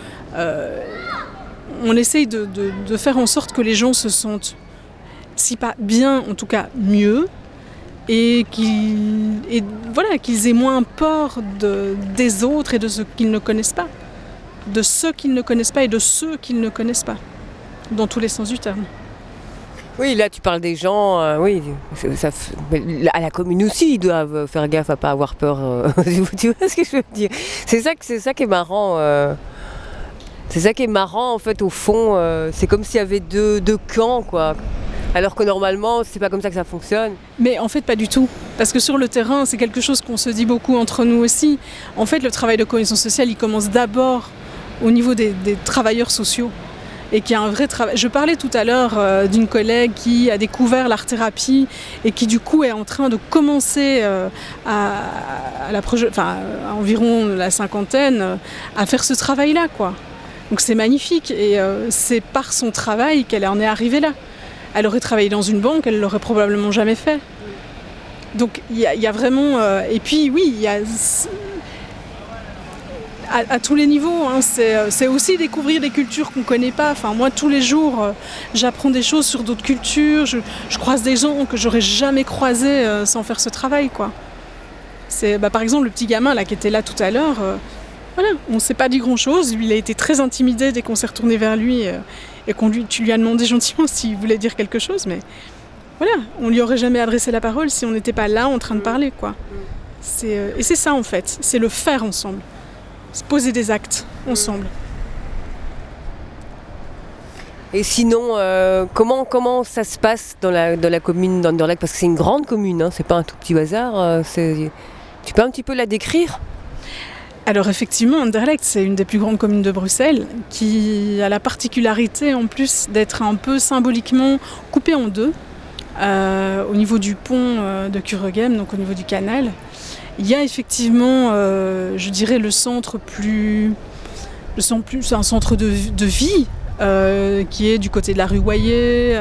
on essaye de faire en sorte que les gens se sentent, si pas bien, en tout cas mieux. Et qu'ils aient moins peur des autres et de ce qu'ils ne connaissent pas. De ceux qu'ils ne connaissent pas et de ceux qu'ils ne connaissent pas. Dans tous les sens du terme.
Oui, là tu parles des gens, oui, à la commune aussi ils doivent faire gaffe à pas avoir peur. Tu vois ce que je veux dire ? C'est ça qui est marrant. C'est ça qui est marrant en fait au fond. C'est comme s'il y avait deux camps quoi. Alors que normalement c'est pas comme ça que ça fonctionne.
Mais en fait pas du tout. Parce que sur le terrain c'est quelque chose qu'on se dit beaucoup entre nous aussi. En fait le travail de cohésion sociale il commence d'abord au niveau des travailleurs sociaux. Et qu'il y a un vrai travail. Je parlais tout à l'heure d'une collègue qui a découvert l'art-thérapie et qui du coup est en train de commencer à environ la cinquantaine à faire ce travail-là, quoi. Donc c'est magnifique et c'est par son travail qu'elle en est arrivée là. Elle aurait travaillé dans une banque, elle l'aurait probablement jamais fait. Donc il y a vraiment... et puis oui, il y a... À tous les niveaux, hein. C'est aussi découvrir des cultures qu'on ne connaît pas. Enfin, moi, tous les jours, j'apprends des choses sur d'autres cultures. Je croise des gens que j'aurais jamais croisés sans faire ce travail, quoi. Par exemple, le petit gamin là, qui était là tout à l'heure, voilà, on ne s'est pas dit grand-chose. Lui, il a été très intimidé dès qu'on s'est retourné vers lui et tu lui as demandé gentiment s'il voulait dire quelque chose. Mais voilà, on lui aurait jamais adressé la parole si on n'était pas là en train de parler, quoi. Et c'est ça, en fait. C'est le faire ensemble. Se poser des actes ensemble.
Et sinon, comment ça se passe dans la commune d'Anderlecht ? Parce que c'est une grande commune, hein, c'est pas un tout petit bazar. Tu peux un petit peu la décrire ?
Alors effectivement, Anderlecht, c'est une des plus grandes communes de Bruxelles, qui a la particularité en plus d'être un peu symboliquement coupée en deux, au niveau du pont de Kuregem, donc au niveau du canal. Il y a effectivement, je dirais, c'est un centre de vie qui est du côté de la rue Wayet,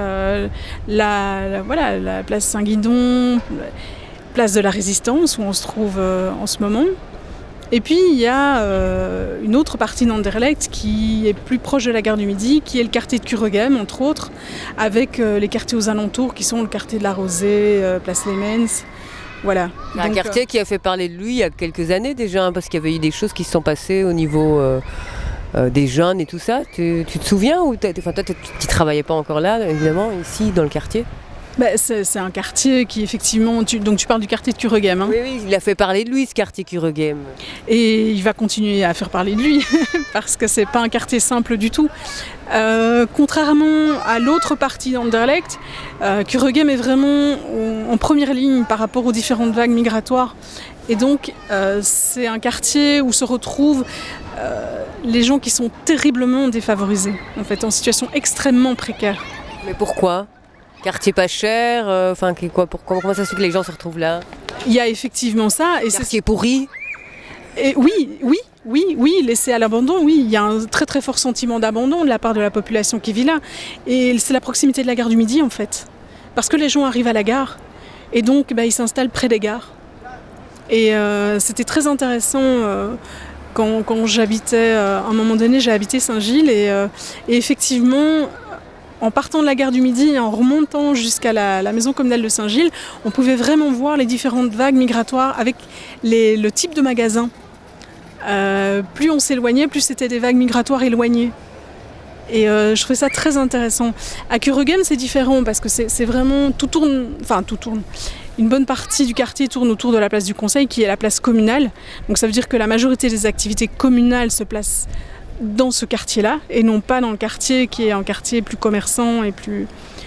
la place Saint-Guidon, place de la Résistance où on se trouve en ce moment. Et puis il y a une autre partie d'Anderlecht qui est plus proche de la gare du Midi, qui est le quartier de Kuregem, entre autres, avec les quartiers aux alentours qui sont le quartier de la Rosée, place Lemens. Voilà.
Un quartier qui a fait parler de lui il y a quelques années déjà, hein, parce qu'il y avait eu des choses qui se sont passées au niveau des jeunes et tout ça. Tu te souviens ou toi, tu ne travaillais pas encore là, évidemment, ici, dans le quartier ?
C'est un quartier qui, effectivement... Tu parles du quartier de Kuregem, hein ?
Oui, il a fait parler de lui, ce quartier Kuregem.
Et il va continuer à faire parler de lui, parce que c'est pas un quartier simple du tout. Contrairement à l'autre partie d'Anderlecht, Kuregem est vraiment en première ligne par rapport aux différentes vagues migratoires. Et donc, c'est un quartier où se retrouvent les gens qui sont terriblement défavorisés, en fait, en situation extrêmement précaire.
Mais pourquoi ? Quartier pas cher, comment ça se fait que les gens se retrouvent là ?
Il y a effectivement ça. Et
quartier pourri ?
Et oui, laissé à l'abandon, oui. Il y a un très très fort sentiment d'abandon de la part de la population qui vit là. Et c'est la proximité de la gare du Midi, en fait. Parce que les gens arrivent à la gare, et donc ils s'installent près des gares. Et c'était très intéressant quand j'habitais, à un moment donné, j'ai habité Saint-Gilles, et effectivement... En partant de la gare du Midi et en remontant jusqu'à la maison communale de Saint-Gilles, on pouvait vraiment voir les différentes vagues migratoires avec le type de magasin. Plus on s'éloignait, plus c'était des vagues migratoires éloignées. Et je trouvais ça très intéressant. À Kuregem, c'est différent parce que c'est vraiment... Tout tourne. Une bonne partie du quartier tourne autour de la place du Conseil, qui est la place communale. Donc ça veut dire que la majorité des activités communales se placent dans ce quartier-là, et non pas dans le quartier qui est un quartier plus commerçant et plus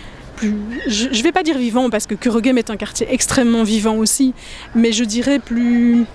je ne vais pas dire vivant, parce que Kuregem est un quartier extrêmement vivant aussi, mais je dirais plus...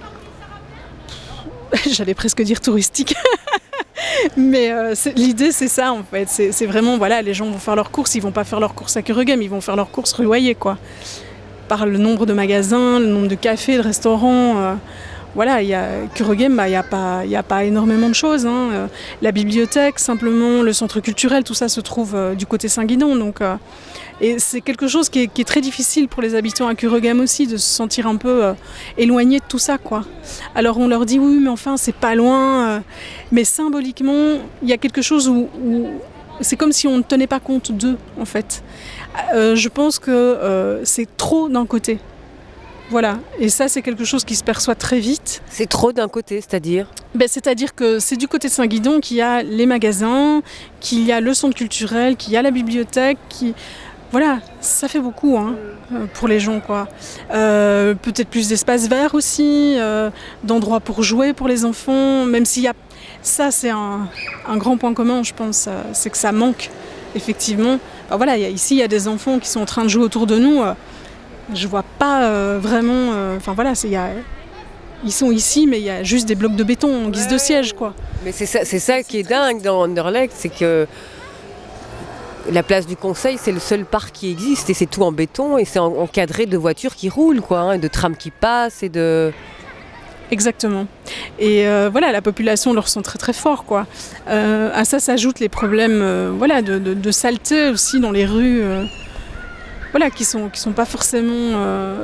J'allais presque dire touristique. Mais l'idée, c'est ça, en fait. C'est vraiment, voilà, les gens vont faire leurs courses, ils vont pas faire leurs courses à Kuregem, ils vont faire leurs courses rue Wayet, quoi. par le nombre de magasins, le nombre de cafés, de restaurants. Voilà, Kuregem, il n'y a pas énormément de choses. La bibliothèque, simplement, le centre culturel, tout ça se trouve du côté Saint-Guidon. Donc, et c'est quelque chose qui est très difficile pour les habitants à Kuregem aussi, de se sentir un peu éloignés de tout ça, quoi. Alors on leur dit oui, mais enfin, c'est pas loin. Mais symboliquement, il y a quelque chose où c'est comme si on ne tenait pas compte d'eux, en fait. Je pense que c'est trop d'un côté. Voilà, et ça c'est quelque chose qui se perçoit très vite.
C'est trop d'un côté, c'est-à-dire ?
C'est-à-dire que c'est du côté de Saint-Guidon qu'il y a les magasins, qu'il y a le centre culturel, qu'il y a la bibliothèque, voilà, ça fait beaucoup pour les gens, quoi. Peut-être plus d'espaces verts aussi, d'endroits pour jouer pour les enfants, même s'il y a... Ça c'est un grand point commun, je pense, c'est que ça manque, effectivement. Alors voilà, ici il y a des enfants qui sont en train de jouer autour de nous. Je vois pas vraiment... Enfin voilà, ils sont ici, mais il y a juste des blocs de béton en guise de siège, quoi.
Mais c'est ça qui est dingue dans Anderlecht, c'est que la place du Conseil, c'est le seul parc qui existe, et c'est tout en béton, et c'est encadré de voitures qui roulent, quoi, et de trams qui passent, et de...
Exactement. Et voilà, la population le ressent très très fort, quoi. À ça s'ajoutent les problèmes de saleté aussi dans les rues... Voilà, qui sont pas forcément...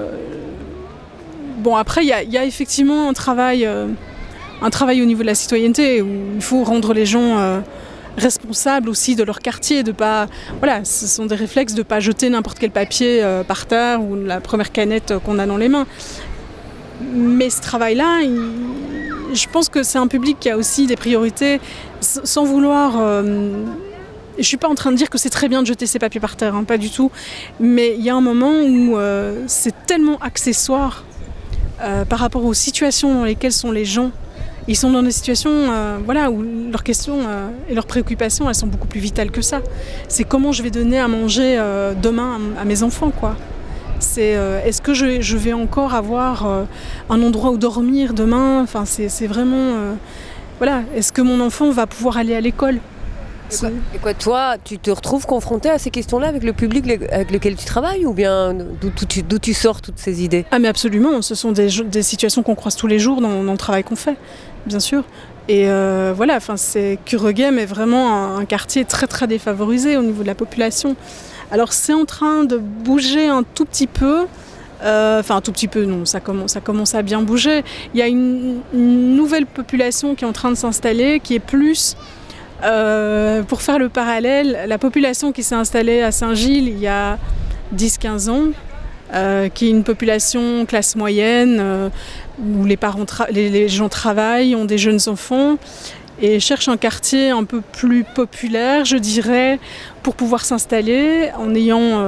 Bon, après, il y a effectivement un travail au niveau de la citoyenneté, où il faut rendre les gens responsables aussi de leur quartier, de pas... Voilà, ce sont des réflexes de pas jeter n'importe quel papier par terre ou la première canette qu'on a dans les mains. Mais ce travail-là, je pense que c'est un public qui a aussi des priorités, sans vouloir... Je ne suis pas en train de dire que c'est très bien de jeter ses papiers par terre, pas du tout. Mais il y a un moment où c'est tellement accessoire par rapport aux situations dans lesquelles sont les gens. Ils sont dans des situations où leurs questions et leurs préoccupations, elles sont beaucoup plus vitales que ça. C'est comment je vais donner à manger demain à mes enfants, quoi. C'est est-ce que je vais encore avoir un endroit où dormir demain ? Enfin, c'est vraiment... est-ce que mon enfant va pouvoir aller à l'école ?
Et quoi, toi, tu te retrouves confronté à ces questions-là avec le public avec lequel tu travailles, ou bien d'où tu sors toutes ces idées ?
Ah mais absolument, ce sont des situations qu'on croise tous les jours dans le travail qu'on fait, bien sûr. Et Kuregem est vraiment un quartier très très défavorisé au niveau de la population. Alors c'est en train de bouger un tout petit peu. Un tout petit peu, non, ça commence à bien bouger. Il y a une nouvelle population qui est en train de s'installer, qui est plus... pour faire le parallèle, la population qui s'est installée à Saint-Gilles il y a 10-15 ans, qui est une population classe moyenne, où les gens travaillent, ont des jeunes enfants, et cherchent un quartier un peu plus populaire, je dirais, pour pouvoir s'installer, en ayant...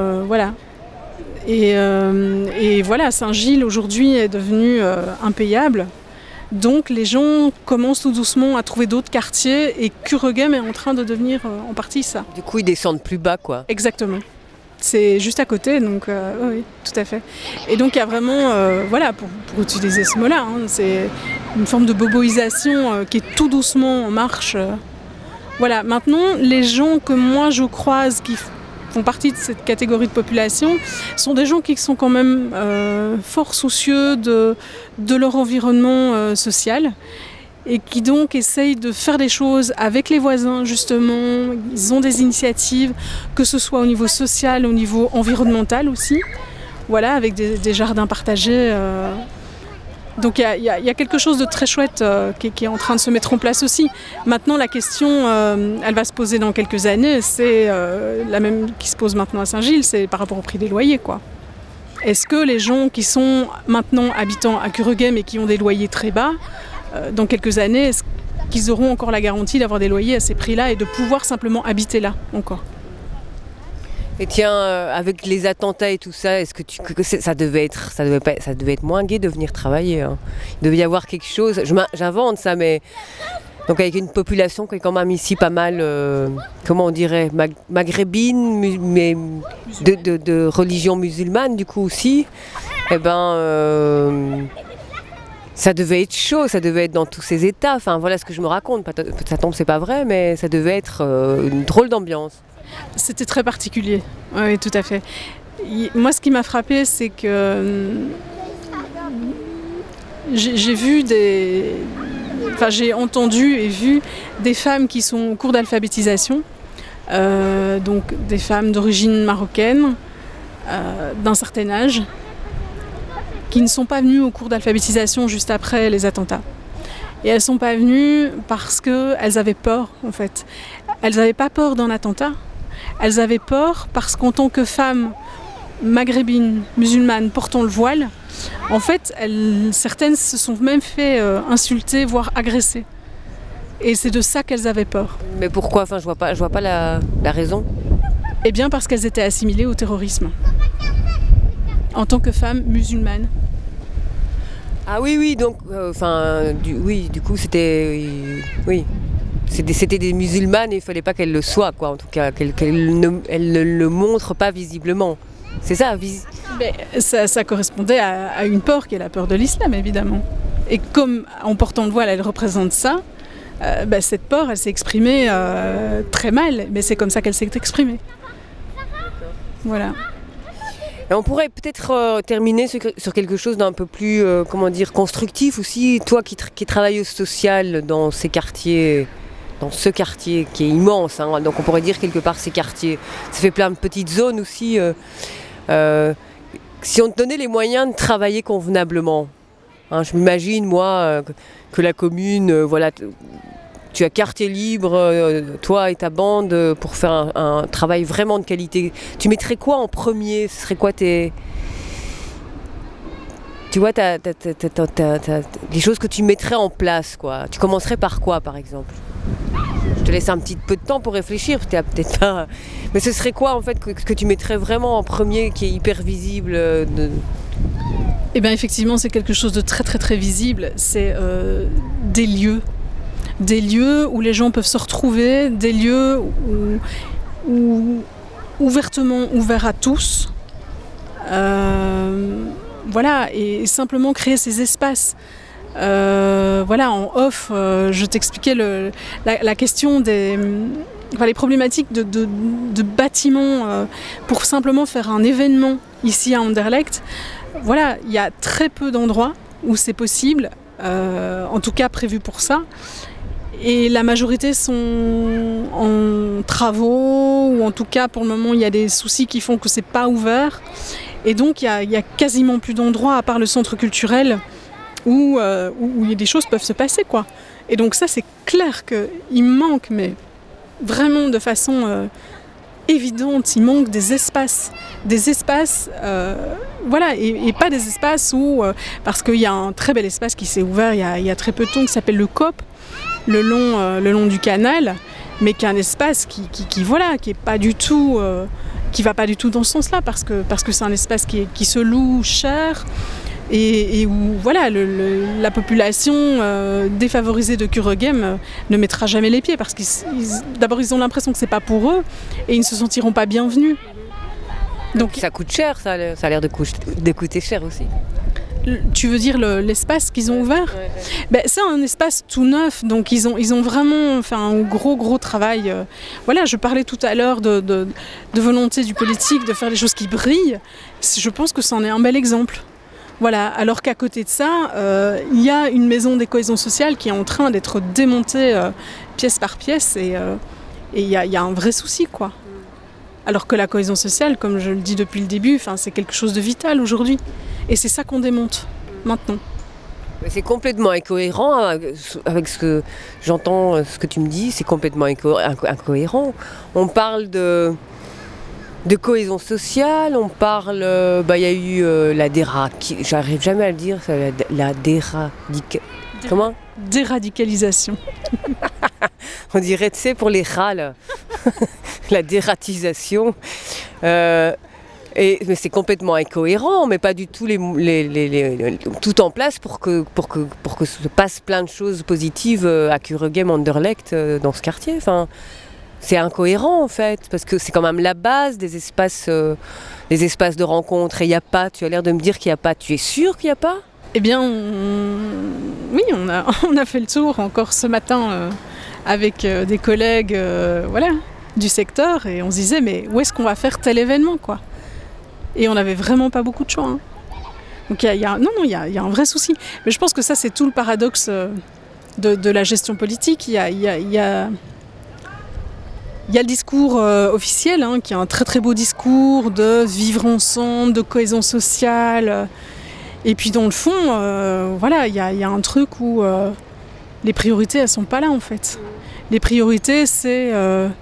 Et voilà, Saint-Gilles aujourd'hui est devenu impayable. Donc les gens commencent tout doucement à trouver d'autres quartiers, et Kuregem est en train de devenir en partie ça.
Du coup, ils descendent plus bas, quoi.
Exactement. C'est juste à côté, donc oui, tout à fait. Et donc il y a vraiment, pour utiliser ce mot-là, c'est une forme de boboisation qui est tout doucement en marche. Voilà, maintenant, les gens que moi je croise qui font partie de cette catégorie de population sont des gens qui sont quand même fort soucieux de leur environnement social, et qui donc essayent de faire des choses avec les voisins, justement. Ils ont des initiatives, que ce soit au niveau social, au niveau environnemental aussi, voilà, avec des jardins partagés. Donc il y a quelque chose de très chouette qui est en train de se mettre en place aussi. Maintenant, la question, elle va se poser dans quelques années, c'est la même qui se pose maintenant à Saint-Gilles, c'est par rapport au prix des loyers, quoi. Est-ce que les gens qui sont maintenant habitants à Kuregem et qui ont des loyers très bas, dans quelques années, est-ce qu'ils auront encore la garantie d'avoir des loyers à ces prix-là et de pouvoir simplement habiter là encore ?
Et tiens, avec les attentats et tout ça, est-ce que ça devait être moins gai de venir travailler, hein. Il devait y avoir quelque chose, j'invente ça, mais donc avec une population qui est quand même ici pas mal, comment on dirait, maghrébine, mais de religion musulmane du coup aussi. Ça devait être chaud, ça devait être dans tous ces états. Enfin voilà ce que je me raconte. Ça tombe, c'est pas vrai, mais ça devait être une drôle d'ambiance.
C'était très particulier, oui, tout à fait. Moi, ce qui m'a frappée, c'est que j'ai vu j'ai entendu et vu des femmes qui sont en cours d'alphabétisation, donc des femmes d'origine marocaine, d'un certain âge, qui ne sont pas venues au cours d'alphabétisation juste après les attentats. Et elles ne sont pas venues parce qu'elles avaient peur, en fait. Elles n'avaient pas peur d'un attentat. Elles avaient peur parce qu'en tant que femmes maghrébines, musulmanes, portant le voile, en fait, certaines se sont même fait insulter, voire agresser. Et c'est de ça qu'elles avaient peur.
Mais pourquoi ? Enfin, je vois pas la raison.
Eh bien, parce qu'elles étaient assimilées au terrorisme. En tant que femmes musulmanes.
Ah oui, donc, du coup, c'était... Oui. C'était des musulmanes et il ne fallait pas qu'elles le soient, quoi, en tout cas, qu'elles ne le montrent pas visiblement. C'est ça,
ça correspondait à une peur qui est la peur de l'islam, évidemment. Et comme en portant le voile, elle représente ça, cette peur, elle s'est exprimée très mal, mais c'est comme ça qu'elle s'est exprimée. Voilà.
Et on pourrait peut-être terminer sur quelque chose d'un peu plus, constructif aussi. Toi qui travailles au social dans ce quartier qui est immense, hein, donc on pourrait dire quelque part ces quartiers. Ça fait plein de petites zones aussi. Si on te donnait les moyens de travailler convenablement, hein, je m'imagine moi que la commune, tu as quartier libre, toi et ta bande, pour faire un travail vraiment de qualité. Tu mettrais quoi en premier ? Ce serait quoi tes... Tu vois, t'as les choses que tu mettrais en place, quoi. Tu commencerais par quoi, par exemple ? Je te laisse un petit peu de temps pour réfléchir, peut-être pas... Mais ce serait quoi, en fait, que tu mettrais vraiment en premier, qui est hyper visible
Eh bien, effectivement, c'est quelque chose de très, très, très visible. C'est des lieux. Des lieux où les gens peuvent se retrouver, des lieux où ouvertement ouverts à tous. Et simplement créer ces espaces. En off, je t'expliquais la question les problématiques de bâtiments pour simplement faire un événement ici à Anderlecht. Voilà, il y a très peu d'endroits où c'est possible, en tout cas prévu pour ça. Et la majorité sont en travaux, ou en tout cas pour le moment il y a des soucis qui font que c'est pas ouvert. Et donc il y a quasiment plus d'endroits à part le centre culturel où des choses peuvent se passer, quoi. Et donc ça, c'est clair qu'il manque, mais vraiment de façon évidente, il manque des espaces. Des espaces, et pas des espaces où... parce qu'il y a un très bel espace qui s'est ouvert il y a très peu de temps, qui s'appelle le COP, le long du canal, mais qui est un espace qui est pas du tout... qui va pas du tout dans ce sens-là, parce que c'est un espace qui se loue cher, et où la population défavorisée de Kuregem ne mettra jamais les pieds, parce d'abord ils ont l'impression que c'est pas pour eux, et ils ne se sentiront pas bienvenus. Donc
ça coûte cher, ça a l'air de coûter cher aussi.
Tu veux dire l'espace qu'ils ont ouvert ? Ouais. C'est un espace tout neuf, donc ils ont vraiment fait un gros travail. Je parlais tout à l'heure de volonté du politique de faire des choses qui brillent. Je pense que c'en est un bel exemple. Voilà, alors qu'à côté de ça, il y a une maison des cohésions sociales qui est en train d'être démontée pièce par pièce, et il y a un vrai souci, quoi. Alors que la cohésion sociale, comme je le dis depuis le début, c'est quelque chose de vital aujourd'hui. Et c'est ça qu'on démonte maintenant.
C'est complètement incohérent avec ce que j'entends, ce que tu me dis, c'est complètement incohérent. On parle de cohésion sociale, on parle... y a eu j'arrive jamais à le dire, comment ?
Déradicalisation.
On dirait, tu sais, pour les rats, là. La dératisation. Mais c'est complètement incohérent, mais pas du tout tout en place pour que se passe plein de choses positives à Kuregem, Anderlecht, dans ce quartier. Enfin, c'est incohérent en fait, parce que c'est quand même la base des espaces de rencontre. Et il n'y a pas. Tu as l'air de me dire qu'il n'y a pas. Tu es sûr qu'il n'y a pas ?
Eh bien, oui, on a fait le tour encore ce matin avec des collègues, du secteur, et on se disait mais où est-ce qu'on va faire tel événement, quoi ? Et on n'avait vraiment pas beaucoup de choix. Hein. Donc il y a un vrai souci. Mais je pense que ça, c'est tout le paradoxe de la gestion politique. Il y a le discours officiel, hein, qui est un très très beau discours de vivre ensemble, de cohésion sociale. Et puis dans le fond, il y a un truc où les priorités, elles sont pas là en fait. Les priorités, c'est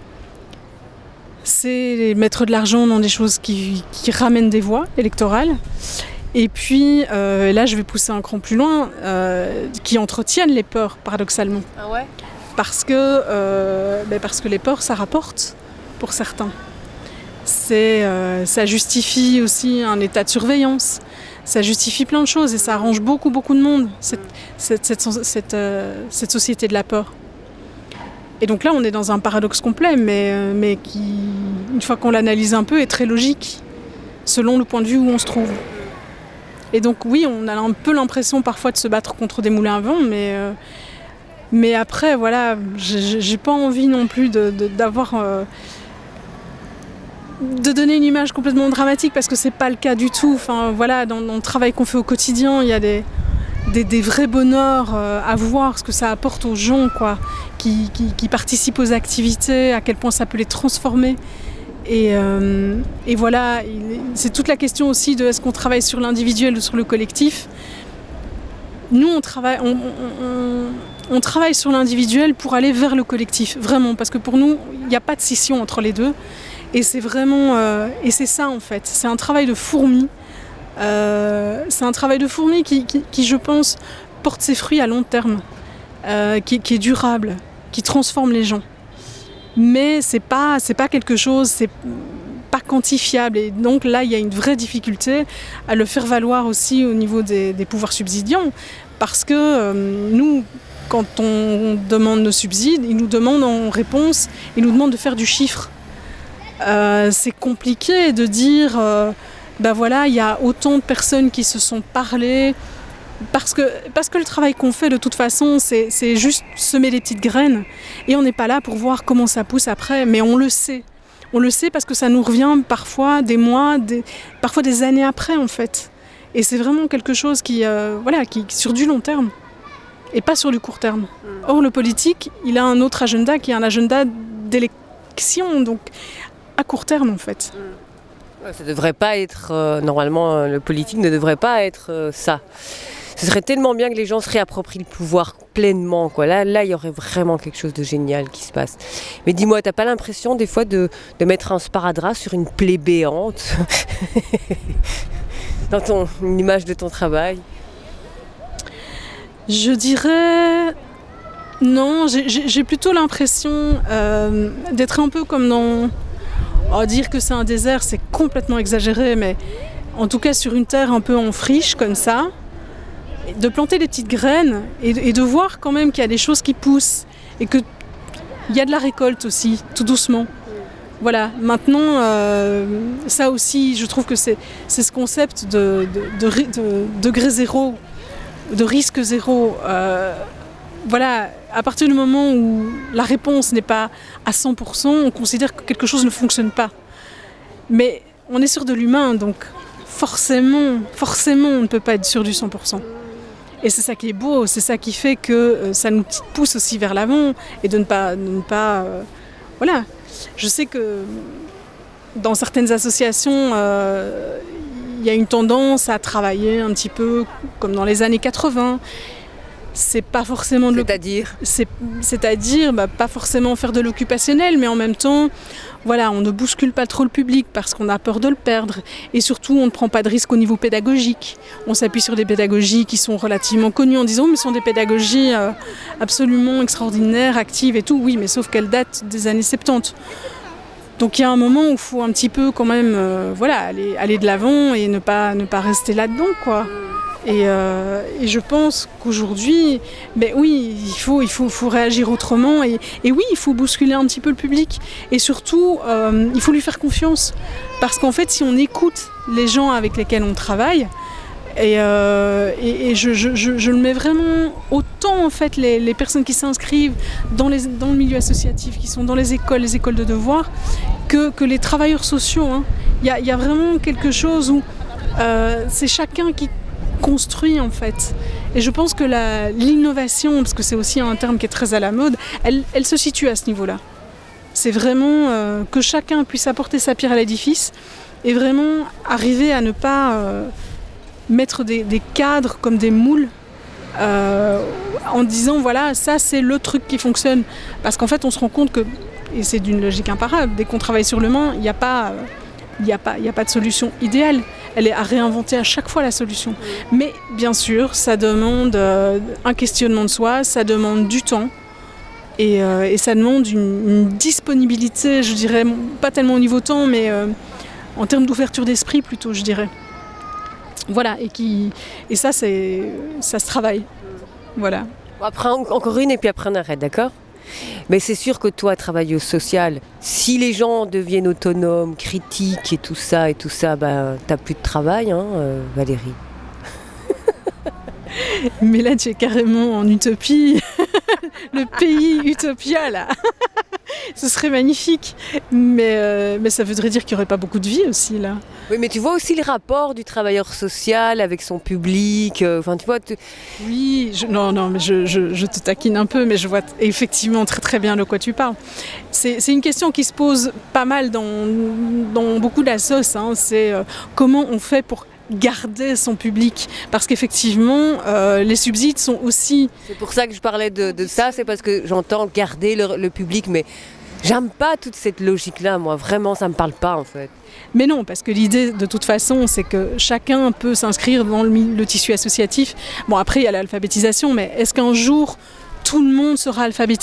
mettre de l'argent dans des choses qui ramènent des voix électorales. Et puis, là, je vais pousser un cran plus loin, qui entretiennent les peurs, paradoxalement.
Ah ouais ?
Parce que les peurs, ça rapporte, pour certains. Ça justifie aussi un état de surveillance. Ça justifie plein de choses et ça arrange beaucoup, beaucoup de monde, cette société de la peur. Et donc là, on est dans un paradoxe complet, mais qui, une fois qu'on l'analyse un peu, est très logique, selon le point de vue où on se trouve. Et donc oui, on a un peu l'impression parfois de se battre contre des moulins à vent, mais après, voilà, j'ai pas envie non plus de donner une image complètement dramatique, parce que c'est pas le cas du tout. Enfin, voilà, dans le travail qu'on fait au quotidien, il y a des vrais bonheurs à voir ce que ça apporte aux gens, quoi, qui participent aux activités, à quel point ça peut les transformer. Et voilà, c'est toute la question aussi de est-ce qu'on travaille sur l'individuel ou sur le collectif. Nous, on travaille sur l'individuel pour aller vers le collectif, vraiment, parce que pour nous, il n'y a pas de scission entre les deux. Et c'est vraiment, et c'est ça en fait, c'est un travail de fourmi. C'est un travail de fourmi qui, je pense, porte ses fruits à long terme, qui est durable, qui transforme les gens. Mais c'est pas quelque chose, c'est pas quantifiable. Et donc là, il y a une vraie difficulté à le faire valoir aussi au niveau des pouvoirs subsidiants. Parce que nous, quand on demande nos subsides, ils nous demandent en réponse, ils nous demandent de faire du chiffre. C'est compliqué de dire, voilà, il y a autant de personnes qui se sont parlées. Parce que le travail qu'on fait de toute façon, c'est juste semer des petites graines. Et on n'est pas là pour voir comment ça pousse après, mais on le sait. On le sait parce que ça nous revient parfois des mois, parfois des années après en fait. Et c'est vraiment quelque chose qui sur du long terme et pas sur du court terme. Or le politique, il a un autre agenda qui est un agenda d'élection, donc à court terme en fait.
Ça devrait pas être, normalement le politique ne devrait pas être ça. Ce serait tellement bien que les gens se réapproprient le pouvoir pleinement, quoi. Là, il y aurait vraiment quelque chose de génial qui se passe. Mais dis-moi, t'as pas l'impression des fois de mettre un sparadrap sur une plaie béante dans une image de ton travail?
Je dirais non. J'ai plutôt l'impression d'être un peu comme dans. Dire que c'est un désert, c'est complètement exagéré, mais en tout cas sur une terre un peu en friche comme ça. De planter des petites graines et de voir quand même qu'il y a des choses qui poussent et qu'il y a de la récolte aussi, tout doucement. Voilà, maintenant, ça aussi, je trouve que c'est ce concept de degré zéro, de risque zéro. Voilà, à partir du moment où la réponse n'est pas à 100%, on considère que quelque chose ne fonctionne pas. Mais on est sur de l'humain, donc forcément, on ne peut pas être sûr du 100%. Et c'est ça qui est beau, c'est ça qui fait que ça nous pousse aussi vers l'avant et de ne pas voilà. Je sais que dans certaines associations, il y a une tendance à travailler un petit peu comme dans les années 80. C'est pas forcément c'est-à-dire pas forcément faire de l'occupationnel, mais en même temps, voilà, on ne bouscule pas trop le public parce qu'on a peur de le perdre. Et surtout, on ne prend pas de risque au niveau pédagogique. On s'appuie sur des pédagogies qui sont relativement connues en disant mais ce sont des pédagogies absolument extraordinaires, actives et tout. Oui, mais sauf qu'elles datent des années 70. Donc il y a un moment où il faut un petit peu quand même aller de l'avant et ne pas rester là-dedans, quoi. Et je pense qu'aujourd'hui, oui, il faut réagir autrement et oui, il faut bousculer un petit peu le public et surtout, il faut lui faire confiance parce qu'en fait, si on écoute les gens avec lesquels on travaille, Et je le mets vraiment autant, en fait, les personnes qui s'inscrivent dans le milieu associatif, qui sont dans les écoles de devoir, que les travailleurs sociaux. Hein. Il y a vraiment quelque chose où c'est chacun qui construit, en fait. Et je pense que l'innovation, parce que c'est aussi un terme qui est très à la mode, elle se situe à ce niveau-là. C'est vraiment que chacun puisse apporter sa pierre à l'édifice et vraiment arriver à ne pas mettre des cadres comme des moules en disant voilà, ça c'est le truc qui fonctionne. Parce qu'en fait on se rend compte que, et c'est d'une logique imparable, dès qu'on travaille sur l'humain, il n'y a pas de solution idéale. Elle est à réinventer à chaque fois la solution. Mais bien sûr, ça demande un questionnement de soi, ça demande du temps. Et ça demande une disponibilité, je dirais, pas tellement au niveau temps, mais en termes d'ouverture d'esprit plutôt, je dirais. Voilà, et ça se travaille. Voilà.
Après, encore une, et puis après on arrête, d'accord ? Mais c'est sûr que toi, travailler au social, si les gens deviennent autonomes, critiques et tout ça, ben, t'as plus de travail, hein, Valérie.
Mais là, tu es carrément en utopie. Le pays Utopia, là. Ce serait magnifique. Mais ça voudrait dire qu'il n'y aurait pas beaucoup de vie aussi, là.
Oui, mais tu vois aussi le rapport du travailleur social avec son public. Enfin, tu vois...
Oui, mais je te taquine un peu, mais je vois effectivement très très bien de quoi tu parles. C'est une question qui se pose pas mal dans beaucoup d'assos. Hein. C'est comment on fait pour garder son public, parce qu'effectivement les subsides sont aussi...
C'est pour ça que je parlais de ça, c'est parce que j'entends garder le public, mais j'aime pas toute cette logique-là, moi, vraiment ça me parle pas en fait.
Mais non, parce que l'idée de toute façon c'est que chacun peut s'inscrire dans le tissu associatif. Bon, après il y a l'alphabétisation, mais est-ce qu'un jour tout le monde sera alphabétisé ?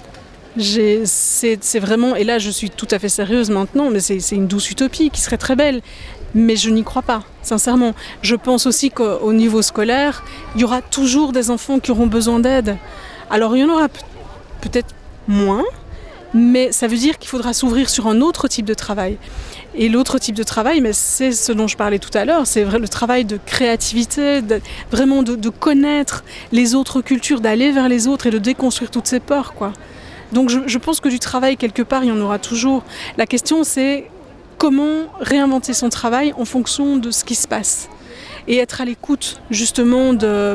C'est vraiment, et là je suis tout à fait sérieuse maintenant, mais c'est une douce utopie qui serait très belle. Mais je n'y crois pas, sincèrement. Je pense aussi qu'au niveau scolaire, il y aura toujours des enfants qui auront besoin d'aide. Alors il y en aura peut-être moins, mais ça veut dire qu'il faudra s'ouvrir sur un autre type de travail. Et l'autre type de travail, mais c'est ce dont je parlais tout à l'heure, c'est le travail de créativité, vraiment de connaître les autres cultures, d'aller vers les autres et de déconstruire toutes ces peurs, quoi. Donc je pense que du travail, quelque part, il y en aura toujours. La question, c'est comment réinventer son travail en fonction de ce qui se passe et être à l'écoute justement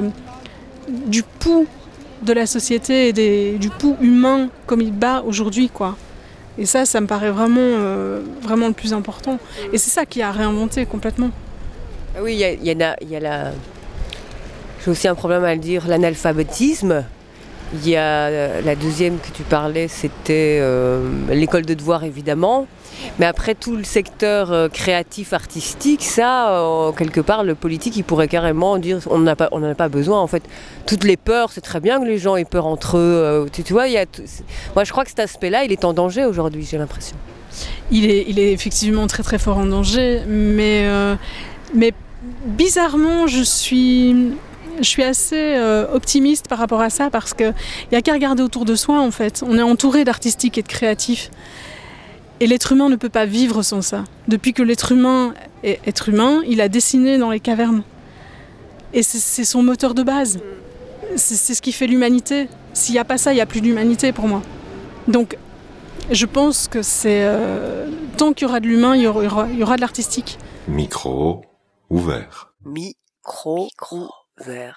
du pouls de la société et du pouls humain comme il bat aujourd'hui, quoi. Et ça me paraît vraiment le plus important. Et c'est ça qui a réinventé complètement.
Oui, il y a j'ai aussi un problème à le dire, l'analphabétisme. Il y a la deuxième que tu parlais, c'était l'école de devoir évidemment. Mais après tout le secteur créatif, artistique, ça, quelque part, le politique, il pourrait carrément dire on n'en a pas besoin. En fait, toutes les peurs, c'est très bien que les gens aient peur entre eux. Tu vois, moi je crois que cet aspect-là, il est en danger aujourd'hui, j'ai l'impression.
Il est effectivement très très fort en danger, mais bizarrement, je suis assez optimiste par rapport à ça, parce qu'il n'y a qu'à regarder autour de soi, en fait. On est entouré d'artistiques et de créatifs. Et l'être humain ne peut pas vivre sans ça. Depuis que l'être humain est être humain, il a dessiné dans les cavernes. Et c'est son moteur de base. C'est ce qui fait l'humanité. S'il n'y a pas ça, il n'y a plus d'humanité pour moi. Donc, je pense que tant qu'il y aura de l'humain, il y aura de l'artistique.
Micro ouvert.
Micro ouvert.